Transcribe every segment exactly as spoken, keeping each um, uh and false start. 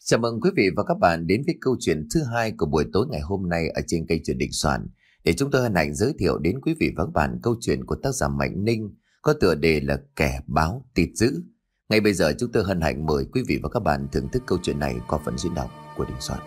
Chào mừng quý vị và các bạn đến với câu chuyện thứ hai của buổi tối ngày hôm nay ở trên kênh Truyện Đình Soạn. Để chúng tôi hân hạnh giới thiệu đến quý vị và các bạn câu chuyện của tác giả Mạnh Ninh có tựa đề là Kẻ Báo Tịt Dữ. Ngay bây giờ chúng tôi hân hạnh mời quý vị và các bạn thưởng thức câu chuyện này qua phần diễn đọc của Đình Soạn.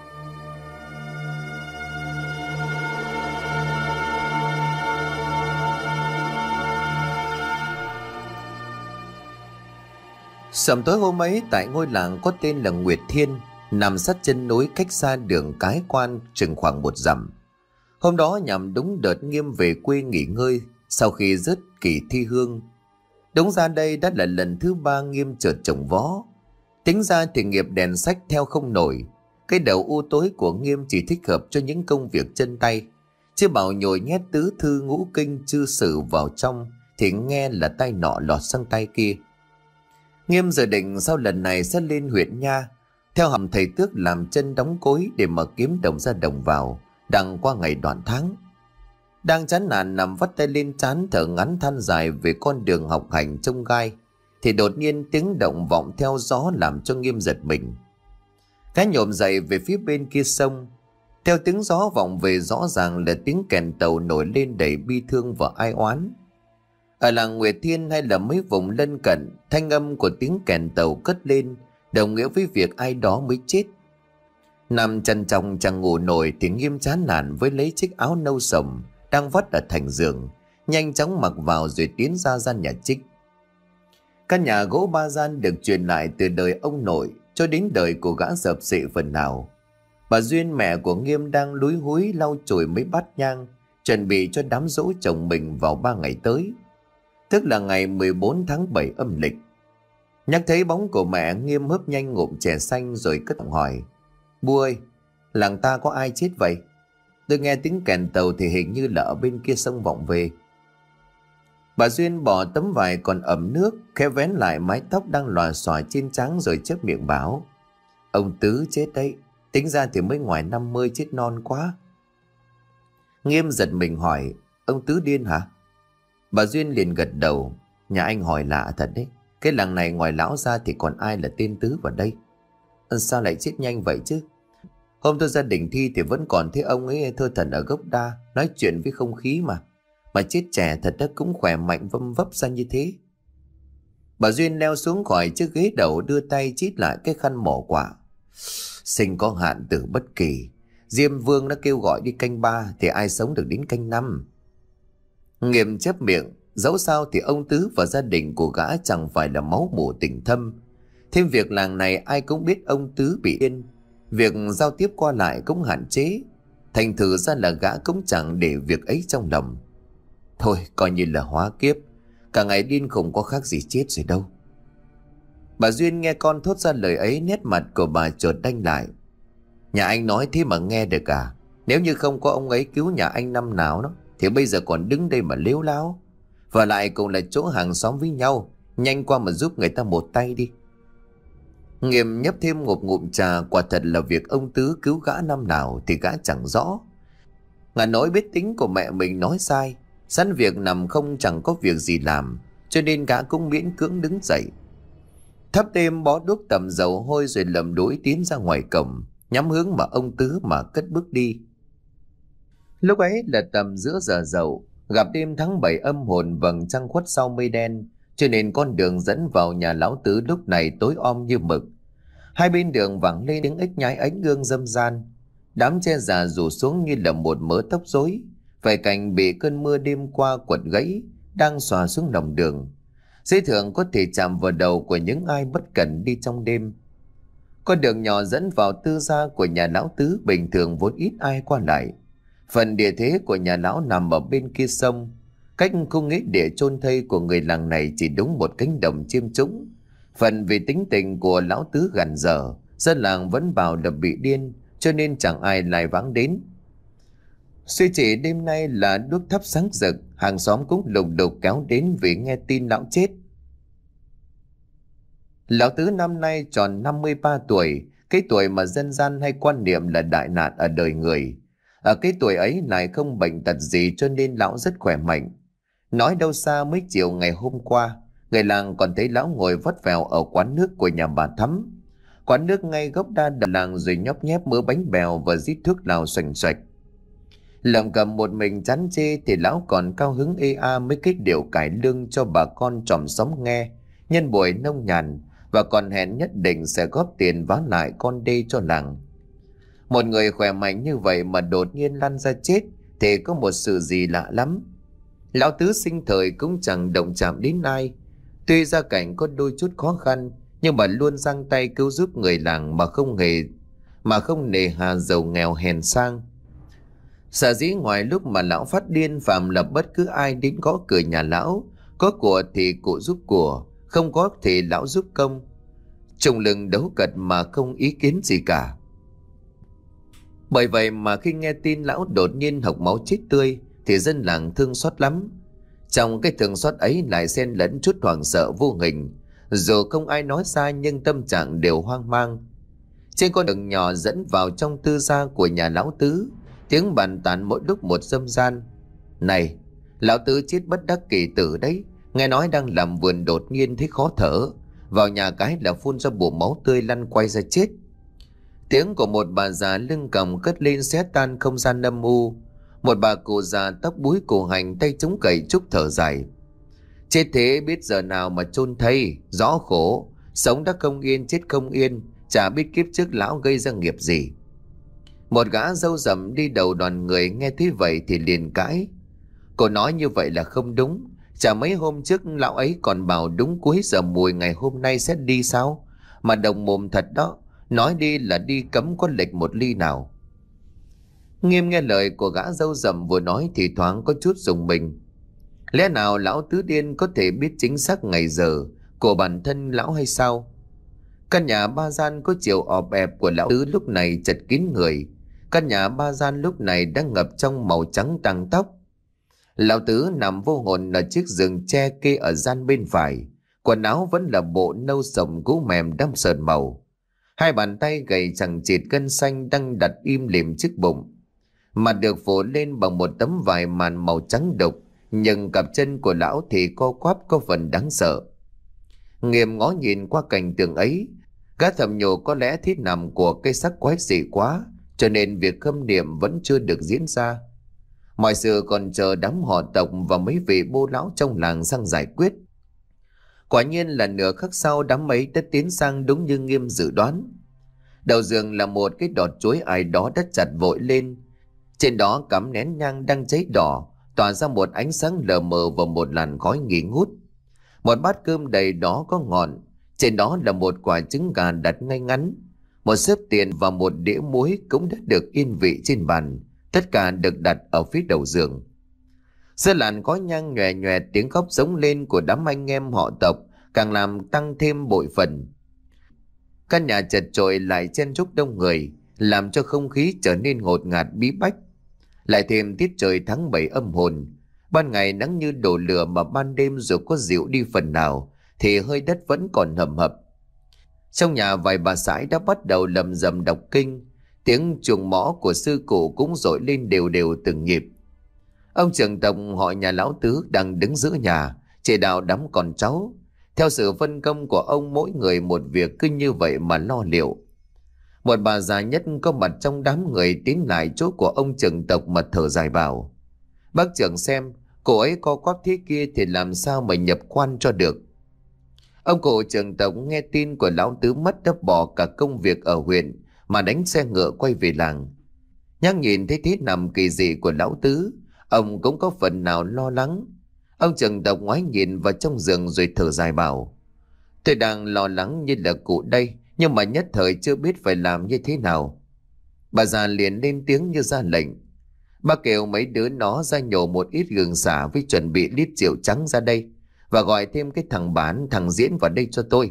Sầm tối hôm ấy tại ngôi làng có tên là Nguyệt Thiên, nằm sát chân núi cách xa đường Cái Quan chừng khoảng một dặm. Hôm đó nhằm đúng đợt Nghiêm về quê nghỉ ngơi sau khi dứt kỳ thi hương. Đúng ra đây đã là lần thứ ba Nghiêm chợt trồng vó. Tính ra thì nghiệp đèn sách theo không nổi. Cái đầu u tối của Nghiêm chỉ thích hợp cho những công việc chân tay, chứ bảo nhồi nhét tứ thư ngũ kinh chư sử vào trong thì nghe là tay nọ lọt sang tay kia. Nghiêm dự định sau lần này sẽ lên huyện nha, theo hầm thầy Tước làm chân đóng cối để mà kiếm đồng ra đồng vào, đặng qua ngày đoạn tháng. Đang chán nản nằm vắt tay lên trán thở ngắn than dài về con đường học hành trông gai, thì đột nhiên tiếng động vọng theo gió làm cho Nghiêm giật mình. Cái nhổm dậy về phía bên kia sông, theo tiếng gió vọng về rõ ràng là tiếng kèn tàu nổi lên đầy bi thương và ai oán. Ở làng Nguyệt Thiên hay là mấy vùng lân cận, thanh âm của tiếng kèn tàu cất lên đồng nghĩa với việc ai đó mới chết. Nằm chăn chồng chẳng ngủ nổi thì Nghiêm chán nản với lấy chiếc áo nâu sồng đang vắt ở thành giường, nhanh chóng mặc vào rồi tiến ra gian nhà Trích. Căn nhà gỗ ba gian được truyền lại từ đời ông nội cho đến đời của gã sập xệ phần nào. Bà Duyên mẹ của Nghiêm đang lúi húi lau chùi mấy bát nhang, chuẩn bị cho đám giỗ chồng mình vào ba ngày tới, tức là ngày mười bốn tháng bảy âm lịch. Nhắc thấy bóng của mẹ, Nghiêm hớp nhanh ngụm chè xanh rồi cất giọng hỏi: "Bu ơi, làng ta có ai chết vậy? Tôi nghe tiếng kèn tàu thì hình như là ở bên kia sông vọng về." Bà Duyên bỏ tấm vải còn ẩm nước, khẽ vén lại mái tóc đang lòa xòa trên trán rồi chớp miệng bảo: "Ông Tứ chết đấy, tính ra thì mới ngoài năm mươi, chết non quá." Nghiêm giật mình hỏi: "Ông Tứ điên hả?" Bà Duyên liền gật đầu: "Nhà anh hỏi lạ thật đấy. Cái làng này ngoài lão ra thì còn ai là tên Tứ vào đây? Sao lại chết nhanh vậy chứ? Hôm tôi ra đỉnh thi thì vẫn còn thấy ông ấy thơ thần ở gốc đa, nói chuyện với không khí mà. Mà chết trẻ thật đó, cũng khỏe mạnh vâm vấp ra như thế." Bà Duyên leo xuống khỏi chiếc ghế đầu, đưa tay chít lại cái khăn mổ quả: "Sinh có hạn tử bất kỳ. Diêm Vương nó kêu gọi đi canh ba thì ai sống được đến canh năm." Nghiêm chép miệng: Dẫu sao thì ông Tứ và gia đình của gã chẳng phải là máu mủ tình thâm. Thêm việc làng này ai cũng biết ông Tứ bị điên, việc giao tiếp qua lại cũng hạn chế, thành thử ra là gã cũng chẳng để việc ấy trong lòng. Thôi coi như là hóa kiếp, cả ngày điên khùng có khác gì chết rồi đâu. Bà Duyên nghe con thốt ra lời ấy, nét mặt của bà chợt đanh lại. Nhà anh nói thế mà nghe được à? Nếu như không có ông ấy cứu nhà anh năm nào đó thì bây giờ còn đứng đây mà lếu láo. Và lại cũng là chỗ hàng xóm với nhau, nhanh qua mà giúp người ta một tay đi." Nghiêm nhấp thêm một ngụm trà. Quả thật là việc ông Tứ cứu gã năm nào thì gã chẳng rõ. Ngà nói biết tính của mẹ mình nói sai, sẵn việc nằm không chẳng có việc gì làm, cho nên gã cũng miễn cưỡng đứng dậy, thắp đêm bó đuốc tầm dầu hôi rồi lầm đuổi tiến ra ngoài cổng, nhắm hướng mà ông Tứ mà cất bước đi. Lúc ấy là tầm giữa giờ dậu, gặp đêm tháng bảy âm hồn vầng trăng khuất sau mây đen, cho nên con đường dẫn vào nhà lão Tứ lúc này tối om như mực. Hai bên đường vẳng lên tiếng ếch nhái ánh gương râm ran, đám tre già rủ xuống như là một mớ tóc rối, vài cành bị cơn mưa đêm qua quật gãy đang xòa xuống lòng đường, dễ thường có thể chạm vào đầu của những ai bất cẩn đi trong đêm. Con đường nhỏ dẫn vào tư gia của nhà lão Tứ bình thường vốn ít ai qua lại. Phần địa thế của nhà lão nằm ở bên kia sông, cách khung nghĩa địa chôn thây của người làng này chỉ đúng một cánh đồng chiêm trũng. Phần vì tính tình của lão Tứ gằn dở, dân làng vẫn bảo là bị điên, cho nên chẳng ai lại vắng đến. Suy chỉ đêm nay là đuốc thắp sáng rực, hàng xóm cũng lục đục kéo đến vì nghe tin lão chết. Lão Tứ năm nay tròn năm mươi ba tuổi, cái tuổi mà dân gian hay quan niệm là đại nạn ở đời người. Ở cái tuổi ấy lại không bệnh tật gì cho nên lão rất khỏe mạnh. Nói đâu xa mấy chiều ngày hôm qua, người làng còn thấy lão ngồi vắt vẻo ở quán nước của nhà bà Thắm. Quán nước ngay gốc đa đầu làng rồi nhóp nhép mớ bánh bèo và rít thuốc lào xoành xoạch. Lầm cầm một mình chán chê thì lão còn cao hứng ê a mấy cái điệu cải lương cho bà con chòm xóm nghe, nhân buổi nông nhàn, và còn hẹn nhất định sẽ góp tiền vá lại con đê cho làng. Một người khỏe mạnh như vậy mà đột nhiên lăn ra chết thì có một sự gì lạ lắm. Lão Tứ sinh thời cũng chẳng động chạm đến ai. Tuy gia cảnh có đôi chút khó khăn, nhưng mà luôn giang tay cứu giúp người làng mà không hề mà không nề hà giàu nghèo hèn sang. Sở dĩ ngoài lúc mà lão phát điên, phạm là bất cứ ai đến gõ cửa nhà lão, có của thì cụ giúp của, không có thì lão giúp công, trùng lưng đấu cật mà không ý kiến gì cả. Bởi vậy mà khi nghe tin lão đột nhiên hộc máu chết tươi thì dân làng thương xót lắm. Trong cái thương xót ấy lại xen lẫn chút hoảng sợ vô hình. Dù không ai nói ra nhưng tâm trạng đều hoang mang. Trên con đường nhỏ dẫn vào trong tư gia của nhà lão Tứ, tiếng bàn tán mỗi lúc một râm ran. Này, lão Tứ chết bất đắc kỳ tử đấy. Nghe nói đang làm vườn đột nhiên thấy khó thở, vào nhà cái là phun ra bùa máu tươi lăn quay ra chết. Tiếng của một bà già lưng còng cất lên xé tan không gian âm u. Một bà cụ già tóc búi cổ hành, tay chống cậy trúc thở dài. Chết thế biết giờ nào mà chôn thây, rõ khổ, sống đã không yên chết không yên, chả biết kiếp trước lão gây ra nghiệp gì. Một gã râu rậm đi đầu đoàn người nghe thấy vậy thì liền cãi. Cô nói như vậy là không đúng. Chả mấy hôm trước lão ấy còn bảo đúng cuối giờ mùi ngày hôm nay sẽ đi sao? Mà đồng mồm thật đó, nói đi là đi cấm có lệch một ly nào. Nghiêm nghe lời của gã râu rậm vừa nói thì thoáng có chút rùng mình. Lẽ nào lão Tứ điên có thể biết chính xác ngày giờ của bản thân lão hay sao? Căn nhà ba gian có chiều ọp ẹp của lão Tứ lúc này chật kín người. Căn nhà ba gian lúc này đang ngập trong màu trắng tang tóc. Lão Tứ nằm vô hồn ở chiếc giường tre kê ở gian bên phải. Quần áo vẫn là bộ nâu sồng gỗ mềm đâm sờn màu. Hai bàn tay gầy chằng chịt gân xanh đang đặt im lìm trước bụng. Mặt được phủ lên bằng một tấm vải màn màu trắng đục, nhưng cặp chân của lão thì co quắp có phần đáng sợ. Nghiêm ngó nhìn qua cảnh tượng ấy, gã thầm nhủ có lẽ thiết nằm của cây sắc quái dị quá, cho nên việc khâm niệm vẫn chưa được diễn ra. Mọi sự còn chờ đám họ tộc và mấy vị bô lão trong làng sang giải quyết. Quả nhiên là nửa khắc sau đám ấy đã tiến sang đúng như Nghiêm dự đoán. Đầu giường là một cái đọt chuối ai đó đã chặt vội lên. Trên đó cắm nén nhang đang cháy đỏ, tỏa ra một ánh sáng lờ mờ và một làn khói nghi ngút. Một bát cơm đầy đó có ngọn, trên đó là một quả trứng gà đặt ngay ngắn. Một xếp tiền và một đĩa muối cũng đã được yên vị trên bàn, tất cả được đặt ở phía đầu giường. Giữa làn khói nhang nhòe nhòe, tiếng khóc giống lên của đám anh em họ tộc càng làm tăng thêm bội phần. Căn nhà chật chội lại chen chúc đông người, làm cho không khí trở nên ngột ngạt bí bách. Lại thêm tiết trời tháng bảy âm hồn, ban ngày nắng như đổ lửa mà ban đêm dù có dịu đi phần nào thì hơi đất vẫn còn hầm hập. Trong nhà vài bà sãi đã bắt đầu lầm rầm đọc kinh, tiếng chuông mõ của sư cụ cũng dội lên đều đều từng nhịp. Ông trưởng tộc họ nhà lão Tứ đang đứng giữa nhà chỉ đạo đám con cháu. Theo sự phân công của ông, mỗi người một việc cứ như vậy mà lo liệu. Một bà già nhất có mặt trong đám người tiến lại chỗ của ông trưởng tộc mà thở dài bảo: Bác trưởng xem, cô ấy co quắp thế kia thì làm sao mà nhập quan cho được. Ông cụ trưởng tộc nghe tin của lão Tứ mất đã bỏ cả công việc ở huyện mà đánh xe ngựa quay về làng. Nhắc nhìn thấy thế nằm kỳ dị của lão Tứ, ông cũng có phần nào lo lắng. Ông trưởng tộc ngoái nhìn vào trong giường rồi thở dài bảo: Tôi đang lo lắng như là cụ đây, nhưng mà nhất thời chưa biết phải làm như thế nào. Bà già liền lên tiếng như ra lệnh: Bà kêu mấy đứa nó ra nhổ một ít gừng xả với chuẩn bị lít rượu trắng ra đây, và gọi thêm cái thằng Bán, thằng Diễn vào đây cho tôi.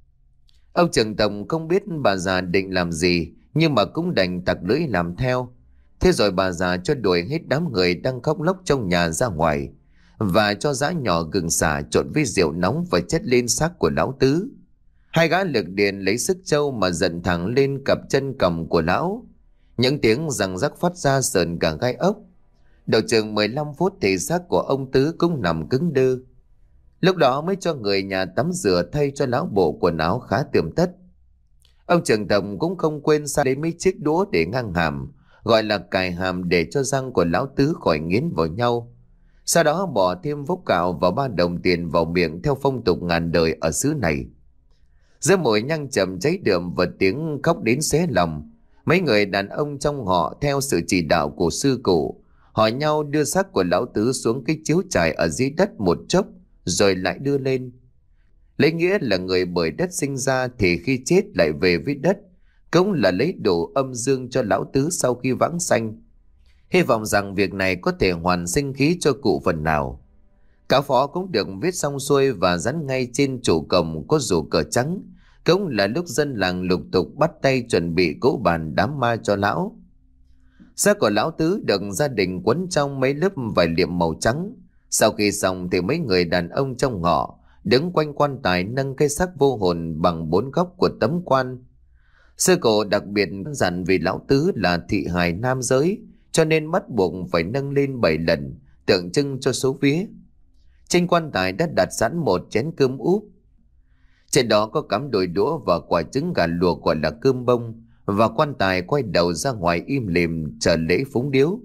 Ông trưởng tộc không biết bà già định làm gì, nhưng mà cũng đành tặc lưỡi làm theo. Thế rồi bà già cho đuổi hết đám người đang khóc lóc trong nhà ra ngoài, và cho giã nhỏ gừng xả trộn với rượu nóng và chất lên xác của lão Tứ. Hai gã lực điền lấy sức trâu mà giận thẳng lên cặp chân cầm của lão. Những tiếng răng rắc phát ra sờn cả gai ốc. Đầu chừng mười lăm phút thì xác của ông Tứ cũng nằm cứng đơ. Lúc đó mới cho người nhà tắm rửa thay cho lão bộ quần áo khá tươm tất. Ông trưởng tổng cũng không quên sai lấy mấy chiếc đũa để ngang hàm, gọi là cài hàm, để cho răng của lão tứ khỏi nghiến vào nhau. Sau đó bỏ thêm vốc cạo và ba đồng tiền vào miệng theo phong tục ngàn đời ở xứ này. Giữa mùi nhang trầm cháy đượm và tiếng khóc đến xé lòng, mấy người đàn ông trong họ theo sự chỉ đạo của sư cụ hỏi nhau đưa xác của lão tứ xuống cái chiếu trải ở dưới đất một chốc, rồi lại đưa lên. Lấy nghĩa là người bởi đất sinh ra thì khi chết lại về với đất, cũng là lấy đồ âm dương cho lão tứ sau khi vãng sanh. Hy vọng rằng việc này có thể hoàn sinh khí cho cụ phần nào. Cáo phó cũng được viết xong xuôi và dán ngay trên trụ cổng có rủ cờ trắng, cũng là lúc dân làng lục tục bắt tay chuẩn bị cỗ bàn đám ma cho lão. Xác của lão tứ được gia đình quấn trong mấy lớp vải liệm màu trắng. Sau khi xong thì mấy người đàn ông trong họ đứng quanh quan tài nâng cái xác vô hồn bằng bốn góc của tấm quan. Sư cổ đặc biệt dặn vì lão tứ là thị hài nam giới, cho nên bắt buộc phải nâng lên bảy lần, tượng trưng cho số vía. Trên quan tài đã đặt sẵn một chén cơm úp. Trên đó có cắm đôi đũa và quả trứng gà luộc gọi là cơm bông, và quan tài quay đầu ra ngoài im lìm chờ lễ phúng điếu.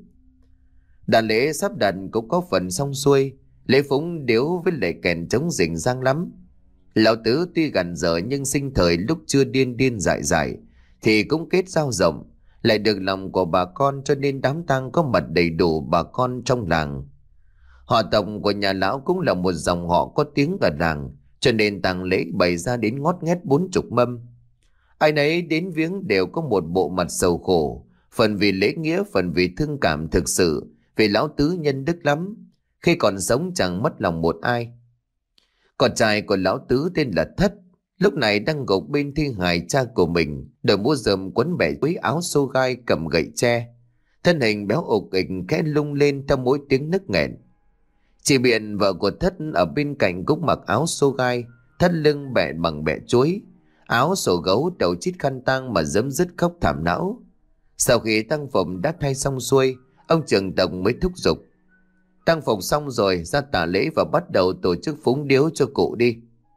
Đàn lễ sắp đặt cũng có phần xong xuôi, lễ phúng điếu với lễ kèn trống rình rang lắm. Lão tứ tuy gần giờ nhưng sinh thời lúc chưa điên điên dại dại thì cũng kết giao rộng, lại được lòng của bà con, cho nên đám tang có mặt đầy đủ bà con trong làng. Họ tộc của nhà lão cũng là một dòng họ có tiếng ở làng, cho nên tang lễ bày ra đến ngót nghét bốn chục mâm. Ai nấy đến viếng đều có một bộ mặt sầu khổ, phần vì lễ nghĩa, phần vì thương cảm thực sự, vì lão tứ nhân đức lắm, khi còn sống chẳng mất lòng một ai. Con trai của lão tứ tên là Thất, lúc này đang gục bên thi hài cha của mình, đội mũ rơm quấn bẻ túi áo xô gai, cầm gậy tre, thân hình béo ục ịch khẽ lung lên theo mỗi tiếng nức nghẹn. Chị Biện, vợ của Thất, ở bên cạnh cũng mặc áo xô gai, thắt lưng bẹ bằng bẹ chuối, áo sổ gấu, đầu chít khăn tang mà dấm dứt khóc thảm não. Sau khi tang phục đã thay xong xuôi, ông trưởng tổng mới thúc giục: tang phục xong rồi, ra tả lễ và bắt đầu tổ chức phúng điếu cho cụ đi.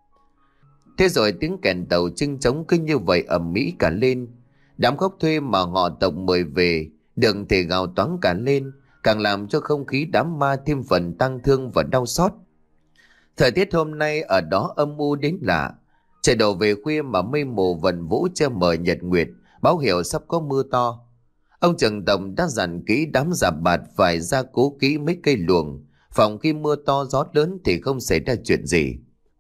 Thế rồi tiếng kèn tàu trưng trống cứ như vậy ầm ĩ cả lên. Đám khóc thuê mà họ tộc mời về đừng thể gào toáng cả lên, càng làm cho không khí đám ma thêm phần tang thương và đau xót. Thời tiết hôm nay ở đó âm u đến lạ. Trời đổ về khuya mà mây mù vần vũ che mờ nhật nguyệt, báo hiệu sắp có mưa to. Ông trưởng tổng đã dặn kỹ đám già bạt phải gia cố kỹ mấy cây luồng, phòng khi mưa to gió lớn thì không xảy ra chuyện gì.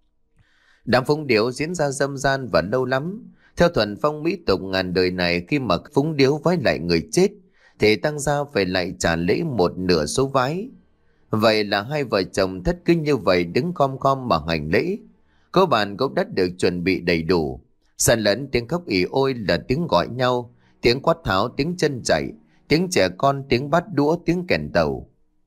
Đám phúng điếu diễn ra râm ran và lâu lắm. Theo thuần phong mỹ tục ngàn đời này, khi mà phúng điếu vái lại người chết thì tăng gia phải lại trả lễ một nửa số vái. Vậy là hai vợ chồng Thất cứ như vậy đứng khom khom mà hành lễ. Có bàn cũng đã được chuẩn bị đầy đủ. Xen lẫn tiếng khóc ỉ ôi là tiếng gọi nhau, tiếng quát tháo, tiếng chân chạy, tiếng trẻ con, tiếng bát đũa, tiếng kèn tàu.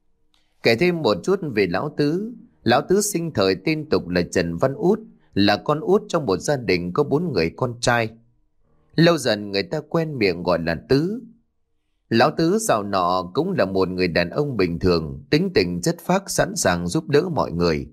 Kể thêm một chút về lão tứ. Lão tứ sinh thời tên tục là Trần Văn Út, là con út trong một gia đình có bốn người con trai. Lâu dần người ta quen miệng gọi là Tứ. Lão Tứ dạo nọ cũng là một người đàn ông bình thường, tính tình chất phác, sẵn sàng giúp đỡ mọi người.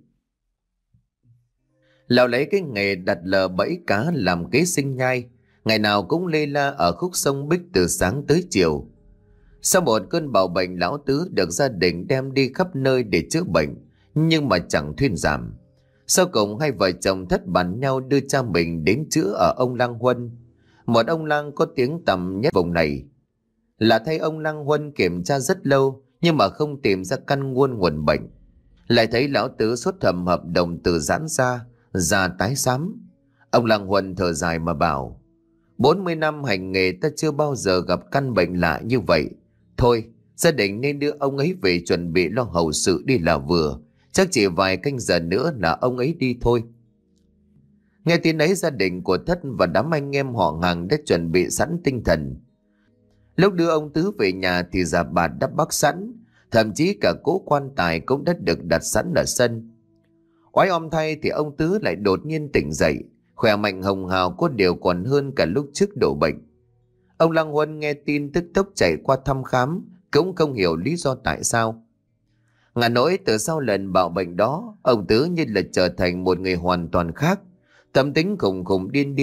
Lão lấy cái nghề đặt lờ bẫy cá làm kế sinh nhai, ngày nào cũng lê la ở khúc sông Bích từ sáng tới chiều. Sau một cơn bạo bệnh, lão Tứ được gia đình đem đi khắp nơi để chữa bệnh, nhưng mà chẳng thuyên giảm. Sau cùng hai vợ chồng Thất bàn nhau đưa cha mình đến chữa ở ông Lang Huân, một ông lang có tiếng tăm nhất vùng này. Là thay ông Lang Huân kiểm tra rất lâu nhưng mà không tìm ra căn nguyên nguồn bệnh. Lại thấy lão Tứ sốt thầm hợp đồng từ giãn ra, da tái xám. Ông Lang Huân thở dài mà bảo: bốn mươi năm hành nghề ta chưa bao giờ gặp căn bệnh lạ như vậy. Thôi, gia đình nên đưa ông ấy về chuẩn bị lo hậu sự đi là vừa. Chắc chỉ vài canh giờ nữa là ông ấy đi thôi. Nghe tin ấy, gia đình của Thất và đám anh em họ hàng đã chuẩn bị sẵn tinh thần. Lúc đưa ông Tứ về nhà thì già bà đã bắc sẵn, thậm chí cả cỗ quan tài cũng đã được đặt sẵn ở sân. Oái om thay thì ông Tứ lại đột nhiên tỉnh dậy, khỏe mạnh hồng hào, có điều còn hơn cả lúc trước đổ bệnh. Ông Lang Huân nghe tin tức tốc chạy qua thăm khám, cũng không hiểu lý do tại sao. Ngả nỗi từ sau lần bạo bệnh đó, ông Tứ như là trở thành một người hoàn toàn khác. Tâm tính khùng khùng điên điên,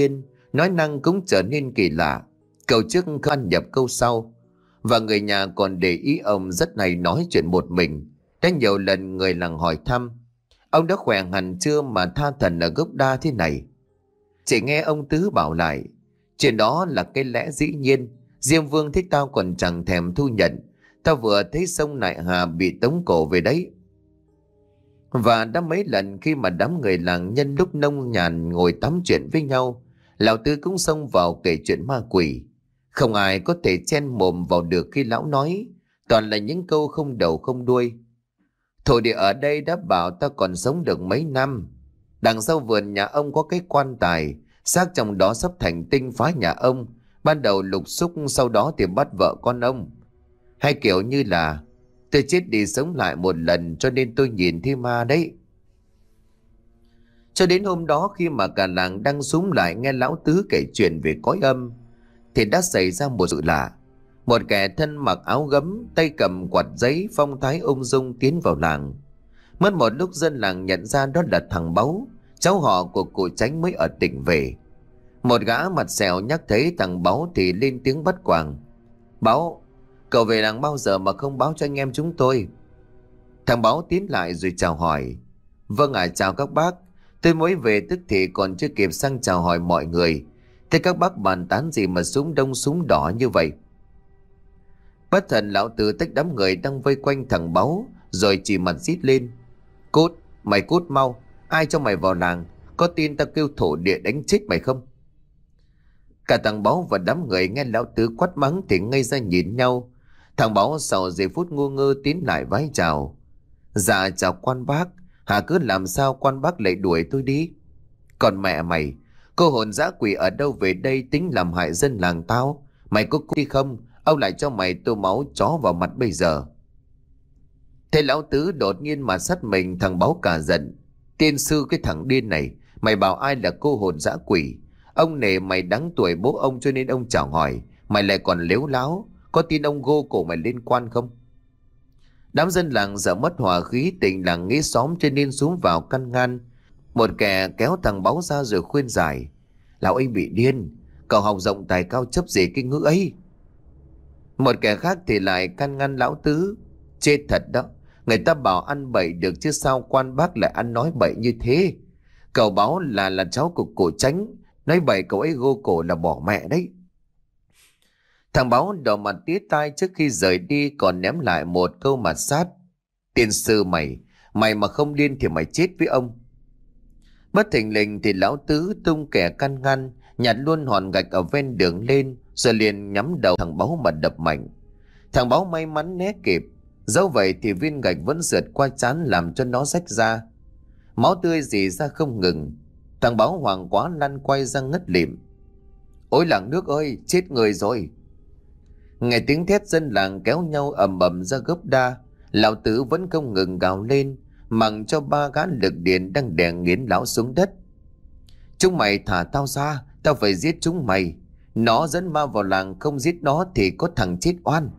nói năng cũng trở nên kỳ lạ. Câu trước không ăn nhập câu sau. Và người nhà còn để ý ông rất hay nói chuyện một mình. Đã nhiều lần người làng hỏi thăm: ông đã khỏe hẳn chưa mà tha thần ở gốc đa thế này? Chỉ nghe ông Tứ bảo lại: chuyện đó là cái lẽ dĩ nhiên. Diêm Vương thích tao còn chẳng thèm thu nhận. Tao vừa thấy sông Nại Hà bị tống cổ về đấy. Và đã mấy lần khi mà đám người làng nhân lúc nông nhàn ngồi tắm chuyện với nhau, lão Tứ cũng xông vào kể chuyện ma quỷ. Không ai có thể chen mồm vào được khi lão nói, toàn là những câu không đầu không đuôi. Thổ địa ở đây đã bảo ta còn sống được mấy năm. Đằng sau vườn nhà ông có cái quan tài, xác trong đó sắp thành tinh phá nhà ông. Ban đầu lục xúc, sau đó thì bắt vợ con ông. Hay kiểu như là: tôi chết đi sống lại một lần cho nên tôi nhìn thấy ma đấy. Cho đến hôm đó, khi mà cả làng đang xúm lại nghe lão Tứ kể chuyện về cõi âm, thì đã xảy ra một sự lạ. Một kẻ thân mặc áo gấm, tay cầm quạt giấy, phong thái ung dung tiến vào làng. Mất một lúc dân làng nhận ra đó là thằng Báu, cháu họ của cụ Chánh mới ở tỉnh về. Một gã mặt sẹo nhắc thấy thằng Báu thì lên tiếng bắt quàng: Báu, cậu về làng bao giờ mà không báo cho anh em chúng tôi? Thằng Báu tiến lại rồi chào hỏi: vâng ạ, à, chào các bác. Tôi mới về tức thì còn chưa kịp sang chào hỏi mọi người. Thế các bác bàn tán gì mà súng đông súng đỏ như vậy? Bất thần lão Tứ tách đám người đang vây quanh thằng Báu rồi chỉ mặt rít lên: cút, mày cút mau. Ai cho mày vào làng? Có tin tao kêu thổ địa đánh chết mày không? Cả thằng Báu và đám người nghe lão Tứ quát mắng thì ngây ra nhìn nhau. Thằng Báu sau giây phút ngu ngơ tiến lại vái chào: dạ chào quan bác. Hà cứ làm sao quan bác lại đuổi tôi đi? Còn mẹ mày, cô hồn dã quỷ ở đâu về đây tính làm hại dân làng tao? Mày có cút đi không? Ông lại cho mày tô máu chó vào mặt bây giờ. Thế lão Tứ đột nhiên mà sát mình. Thằng Báu cả giận: tiên sư, cái thằng điên này, mày bảo ai là cô hồn dã quỷ? Ông nể mày đáng tuổi bố ông cho nên ông chào hỏi, mày lại còn lếu láo. Có tin ông gô cổ mày liên quan không? Đám dân làng sợ mất hòa khí, tình làng nghĩ xóm cho nên xuống vào căn ngăn. Một kẻ kéo thằng Báu ra rồi khuyên giải: lão ấy bị điên, cậu học rộng tài cao chấp gì cái ngữ ấy. Một kẻ khác thì lại can ngăn lão Tứ: chết thật đó, người ta bảo ăn bậy được chứ sao quan bác lại ăn nói bậy như thế? Cậu Báu là là cháu của cụ Chánh, nói bậy cậu ấy gô cổ là bỏ mẹ đấy. Thằng Báu đỏ mặt tía tai trước khi rời đi còn ném lại một câu mặt sát: tiên sư mày, mày mà không điên thì mày chết với ông. Bất thình lình thì lão Tứ tung kẻ can ngăn, nhặt luôn hòn gạch ở ven đường lên, rồi liền nhắm đầu thằng Báu mà đập mạnh. Thằng Báu may mắn né kịp, dẫu vậy thì viên gạch vẫn rượt qua trán làm cho nó rách ra. Máu tươi rỉ ra không ngừng. Thằng Báu hoảng quá lăn quay ra ngất lịm. Ôi làng nước ơi, chết người rồi! Nghe tiếng thét dân làng kéo nhau ầm ầm ra gốc đa, lão Tứ vẫn không ngừng gào lên, mặc cho ba gã lực điện đang đè nghiến lão xuống đất. Chúng mày thả tao ra, tao phải giết chúng mày. Nó dẫn ma vào làng, không giết nó thì có thằng chết oan.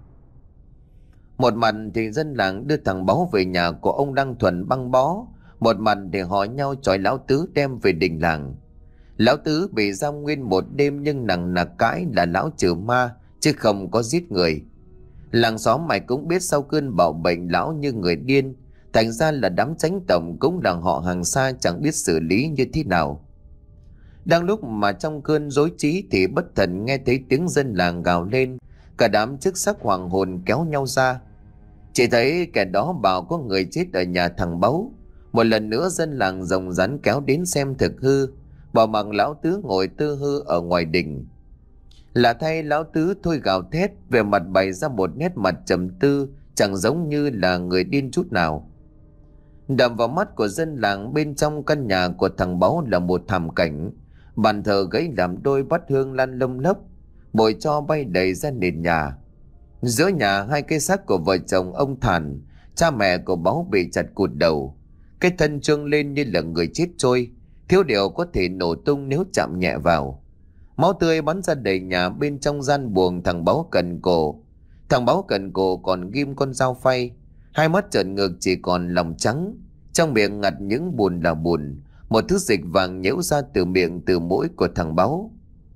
Một mặt thì dân làng đưa thằng Báu về nhà của ông Đăng Thuần băng bó, một mặt để hỏi nhau chọi lão Tứ đem về đình làng. Lão Tứ bị giam nguyên một đêm nhưng nặng nặc cãi là lão trừ ma chứ không có giết người. Làng xóm mày cũng biết sau cơn bạo bệnh lão như người điên, thành ra là đám chánh tổng cũng là họ hàng xa chẳng biết xử lý như thế nào. Đang lúc mà trong cơn rối trí thì bất thần nghe thấy tiếng dân làng gào lên, cả đám chức sắc hoàng hồn kéo nhau ra. Chỉ thấy kẻ đó bảo có người chết ở nhà thằng Báu. Một lần nữa dân làng rồng rắn kéo đến xem thực hư, bỏ mặc lão Tứ ngồi tư hư ở ngoài đình. Lạ thay lão Tứ thôi gào thét, về mặt bày ra một nét mặt trầm tư, chẳng giống như là người điên chút nào. Đập vào mắt của dân làng, bên trong căn nhà của thằng Báu là một thảm cảnh. Bàn thờ gãy làm đôi, bát hương lăn lông lốc, bụi tro bay đầy ra nền nhà. Giữa nhà hai cái xác của vợ chồng ông Thản, cha mẹ của Báu bị chặt cụt đầu, cái thân trương lên như là người chết trôi, thiếu điều có thể nổ tung nếu chạm nhẹ vào. Máu tươi bắn ra đầy nhà. Bên trong gian buồng thằng Báu cần cổ, thằng Báu cần cổ còn ghim con dao phay, hai mắt trợn ngược chỉ còn lòng trắng, trong miệng ngặt những bùn là bùn, một thứ dịch vàng nhễu ra từ miệng từ mũi của thằng Báu.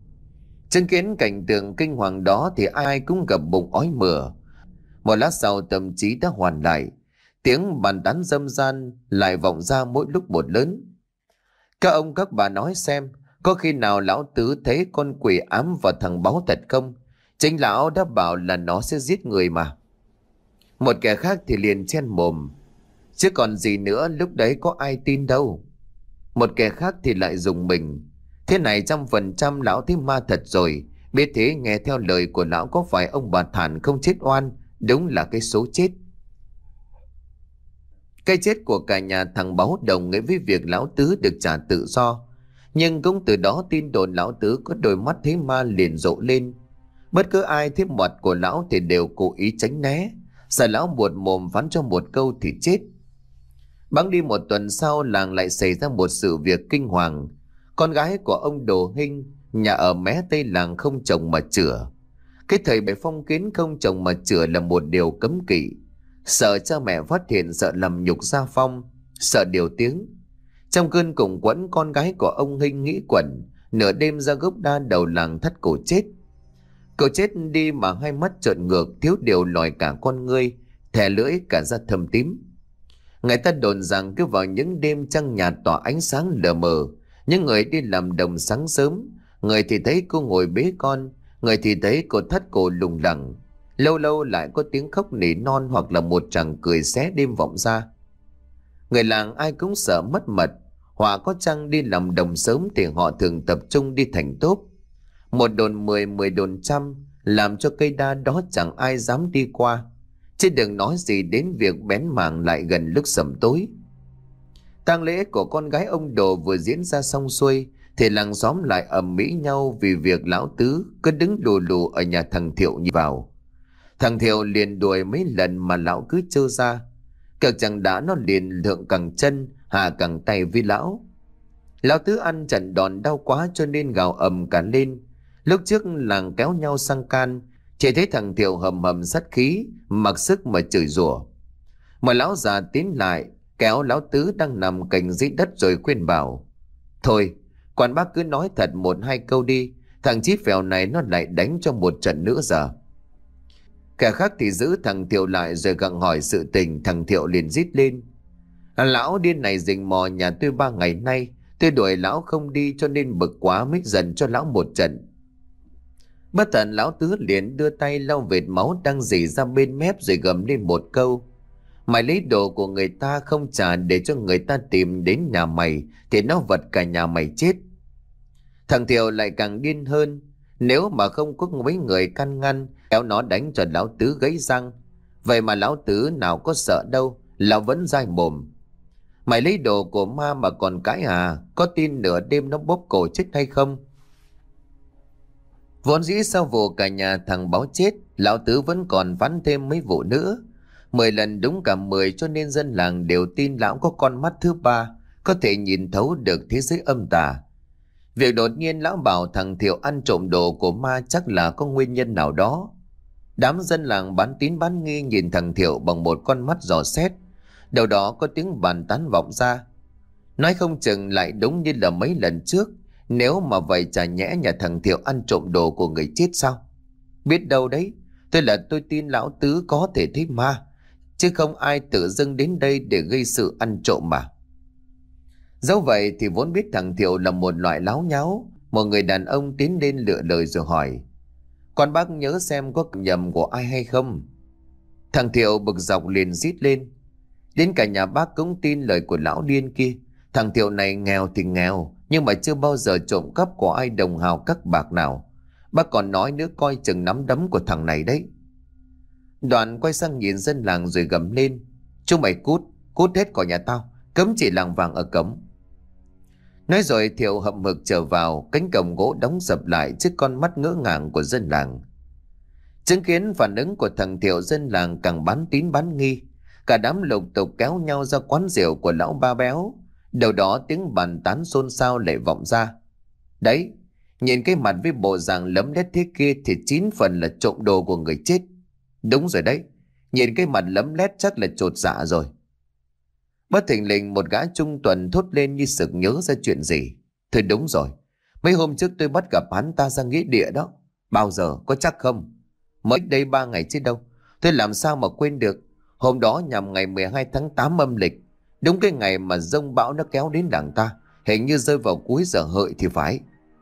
Chứng kiến cảnh tượng kinh hoàng đó thì ai cũng gặp bụng ói mửa. Một lát sau tâm trí đã hoàn lại. Tiếng bàn tán râm ran lại vọng ra mỗi lúc một lớn. Các ông các bà nói xem, có khi nào lão tứ thấy con quỷ ám vào thằng Báu thật không? Chính lão đã bảo là nó sẽ giết người mà. Một kẻ khác thì liền chen mồm: chứ còn gì nữa, lúc đấy có ai tin đâu. Một kẻ khác thì lại dùng mình: thế này trăm phần trăm lão thấy ma thật rồi. Biết thế nghe theo lời của lão có phải ông bà Thản không chết oan, đúng là cái số chết. Cái chết của cả nhà thằng Báu đồng nghĩa với việc lão tứ được trả tự do. Nhưng cũng từ đó tin đồn lão tứ có đôi mắt thấy ma liền rộ lên. Bất cứ ai thấy mặt của lão thì đều cố ý tránh né, sợ lão buột mồm phán cho một câu thì chết. Bẵng đi một tuần sau, làng lại xảy ra một sự việc kinh hoàng. Con gái của ông Đồ Hinh, nhà ở mé tây làng, không chồng mà chửa. Cái thời bệ phong kiến không chồng mà chửa là một điều cấm kỵ. Sợ cha mẹ phát hiện, sợ làm nhục gia phong, sợ điều tiếng. Trong cơn cùng quẫn, con gái của ông Hinh nghĩ quẩn, nửa đêm ra gốc đa đầu làng thắt cổ chết. Cậu chết đi mà hai mắt trợn ngược, thiếu điều lòi cả con ngươi, thè lưỡi cả da thâm tím. Người ta đồn rằng cứ vào những đêm trăng nhạt tỏa ánh sáng lờ mờ, những người đi làm đồng sáng sớm, người thì thấy cô ngồi bế con, người thì thấy cô thắt cổ lủng lẳng. Lâu lâu lại có tiếng khóc nỉ non hoặc là một tràng cười xé đêm vọng ra. Người làng ai cũng sợ mất mật, họa có chăng đi làm đồng sớm thì họ thường tập trung đi thành tốp. Một đồn mười, mười đồn trăm, làm cho cây đa đó chẳng ai dám đi qua. Chứ đừng nói gì đến việc bén mảng lại gần lúc sẩm tối. Tang lễ của con gái ông Đồ vừa diễn ra xong xuôi thì làng xóm lại ầm ĩ nhau vì việc lão tứ cứ đứng lù lù ở nhà thằng Thiệu nhìn vào. Thằng Thiệu liền đuổi mấy lần mà lão cứ trơ ra. Cực chẳng đã nó liền thượng cẳng chân hạ cẳng tay với lão. Lão tứ ăn trận đòn đau quá cho nên gào ầm cả lên. Lúc trước làng kéo nhau sang can, chỉ thấy thằng Thiệu hầm hầm sát khí, mặc sức mà chửi rủa. Mà lão già tiến lại kéo lão tứ đang nằm cạnh dưới đất rồi khuyên bảo: thôi, quan bác cứ nói thật một hai câu đi, thằng chí phèo này nó lại đánh cho một trận nữa giờ. Kẻ khác thì giữ thằng Thiệu lại rồi gặng hỏi sự tình. Thằng Thiệu liền rít lên: à, lão điên này rình mò nhà tôi ba ngày nay, tôi đuổi lão không đi cho nên bực quá mới dần cho lão một trận. Bất tận lão tứ liền đưa tay lau vệt máu đang rỉ ra bên mép rồi gầm lên một câu: mày lấy đồ của người ta không trả để cho người ta tìm đến nhà mày thì nó vật cả nhà mày chết. Thằng Thiệu lại càng điên hơn. Nếu mà không có mấy người can ngăn, kéo nó đánh cho lão tứ gãy răng. Vậy mà lão tứ nào có sợ đâu, lão vẫn dai mồm: mày lấy đồ của ma mà còn cãi à? Có tin nửa đêm nó bóp cổ chết hay không? Vốn dĩ sau vụ cả nhà thằng Báo chết, lão tứ vẫn còn phán thêm mấy vụ nữa. Mười lần đúng cả mười, cho nên dân làng đều tin lão có con mắt thứ ba, có thể nhìn thấu được thế giới âm tà. Việc đột nhiên lão bảo thằng Thiệu ăn trộm đồ của ma chắc là có nguyên nhân nào đó. Đám dân làng bán tín bán nghi nhìn thằng Thiệu bằng một con mắt dò xét. Đầu đó có tiếng bàn tán vọng ra: nói không chừng lại đúng như là mấy lần trước. Nếu mà vậy chả nhẽ nhà thằng Thiệu ăn trộm đồ của người chết sao? Biết đâu đấy, tôi là tôi tin lão tứ có thể thấy ma, chứ không ai tự dưng đến đây để gây sự ăn trộm mà. Dẫu vậy thì vốn biết thằng Thiệu là một loại láo nháo. Một người đàn ông tiến lên lựa lời rồi hỏi: con bác nhớ xem có nhầm của ai hay không? Thằng Thiệu bực dọc liền rít lên: đến cả nhà bác cũng tin lời của lão điên kia. Thằng Thiệu này nghèo thì nghèo, nhưng mà chưa bao giờ trộm cắp của ai đồng hào các bạc nào. Bác còn nói nữa coi chừng nắm đấm của thằng này đấy. Đoạn quay sang nhìn dân làng rồi gầm lên: chúng mày cút, cút hết khỏi nhà tao, cấm chỉ làng vàng ở cấm. Nói rồi Thiệu hậm hực trở vào, cánh cổng gỗ đóng sập lại trước con mắt ngỡ ngàng của dân làng. Chứng kiến phản ứng của thằng Thiệu, dân làng càng bán tín bán nghi. Cả đám lục tục kéo nhau ra quán rượu của lão Ba Béo. Đầu đó tiếng bàn tán xôn xao lại vọng ra: đấy, nhìn cái mặt với bộ dạng lấm lét thế kia thì chín phần là trộm đồ của người chết. Đúng rồi đấy, nhìn cái mặt lấm lét chắc là chột dạ rồi. Bất thình lình một gã trung tuần thốt lên như sực nhớ ra chuyện gì: thôi đúng rồi, Mấy hôm trước tôi bắt gặp hắn ta ra nghĩa địa đó. Bao giờ, có chắc không? Mới đây ba ngày chứ đâu. Tôi làm sao mà quên được. Hôm đó nhằm ngày mười hai tháng tám âm lịch, đúng cái ngày mà giông bão nó kéo đến làng ta. Hình như rơi vào cuối giờ hợi thì phải.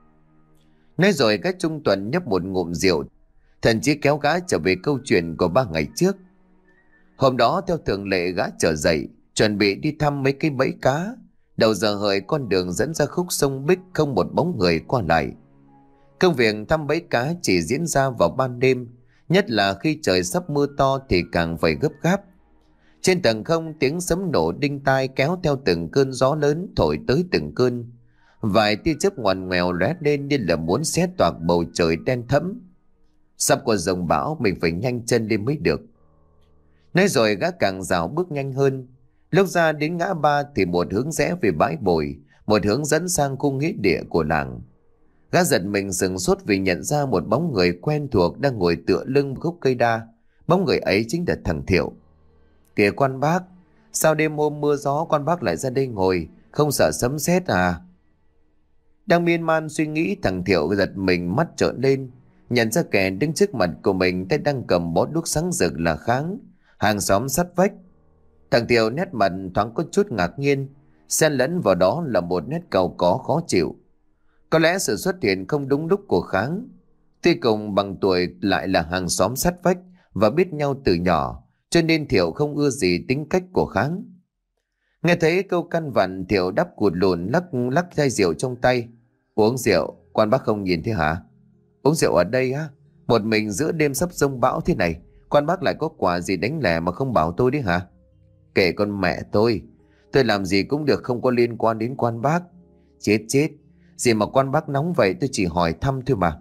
Nói rồi cái Trung Tuần nhấp một ngụm rượu, thậm chí kéo gã trở về câu chuyện của ba ngày trước. Hôm đó theo thường lệ gã trở dậy, chuẩn bị đi thăm mấy cái bẫy cá. Đầu giờ hợi con đường dẫn ra khúc sông Bích không một bóng người qua lại. Công việc thăm bẫy cá chỉ diễn ra vào ban đêm, nhất là khi trời sắp mưa to thì càng phải gấp gáp. Trên tầng không tiếng sấm nổ đinh tai kéo theo từng cơn gió lớn thổi tới từng cơn. Vài tia chớp ngoằn ngoèo lóe lên như là muốn xé toạc bầu trời đen thẫm. Sắp qua dòng bão mình phải nhanh chân lên mới được. Nói rồi gã càng rảo bước nhanh hơn. Lúc ra đến ngã ba thì một hướng rẽ về bãi bồi, một hướng dẫn sang khu nghĩa địa của làng. Gã giật mình sửng sốt vì nhận ra một bóng người quen thuộc đang ngồi tựa lưng gốc cây đa. Bóng người ấy chính là thằng Thiệu. Kìa quan bác, sao đêm hôm mưa gió quan bác lại ra đây ngồi, không sợ sấm sét à? Đang miên man suy nghĩ, thằng Thiệu giật mình mắt trợn lên, nhận ra kẻ đứng trước mặt của mình tay đang cầm bó đuốc sáng rực là Kháng, hàng xóm sát vách. Thằng Thiệu nét mặt thoáng có chút ngạc nhiên, xen lẫn vào đó là một nét cau có khó chịu. Có lẽ sự xuất hiện không đúng lúc của Kháng. Tuy cùng bằng tuổi lại là hàng xóm sát vách và biết nhau từ nhỏ, cho nên Thiệu không ưa gì tính cách của Kháng. Nghe thấy câu căn vặn, Thiệu đắp cụt lùn lắc lắc chai rượu trong tay. Uống rượu, quan bác không nhìn thế hả? Uống rượu ở đây á? Một mình giữa đêm sắp giông bão thế này, quan bác lại có quả gì đánh lẻ mà không bảo tôi đấy hả? Kệ con mẹ tôi, tôi làm gì cũng được, không có liên quan đến quan bác. Chết chết, gì mà quan bác nóng vậy, tôi chỉ hỏi thăm thôi mà.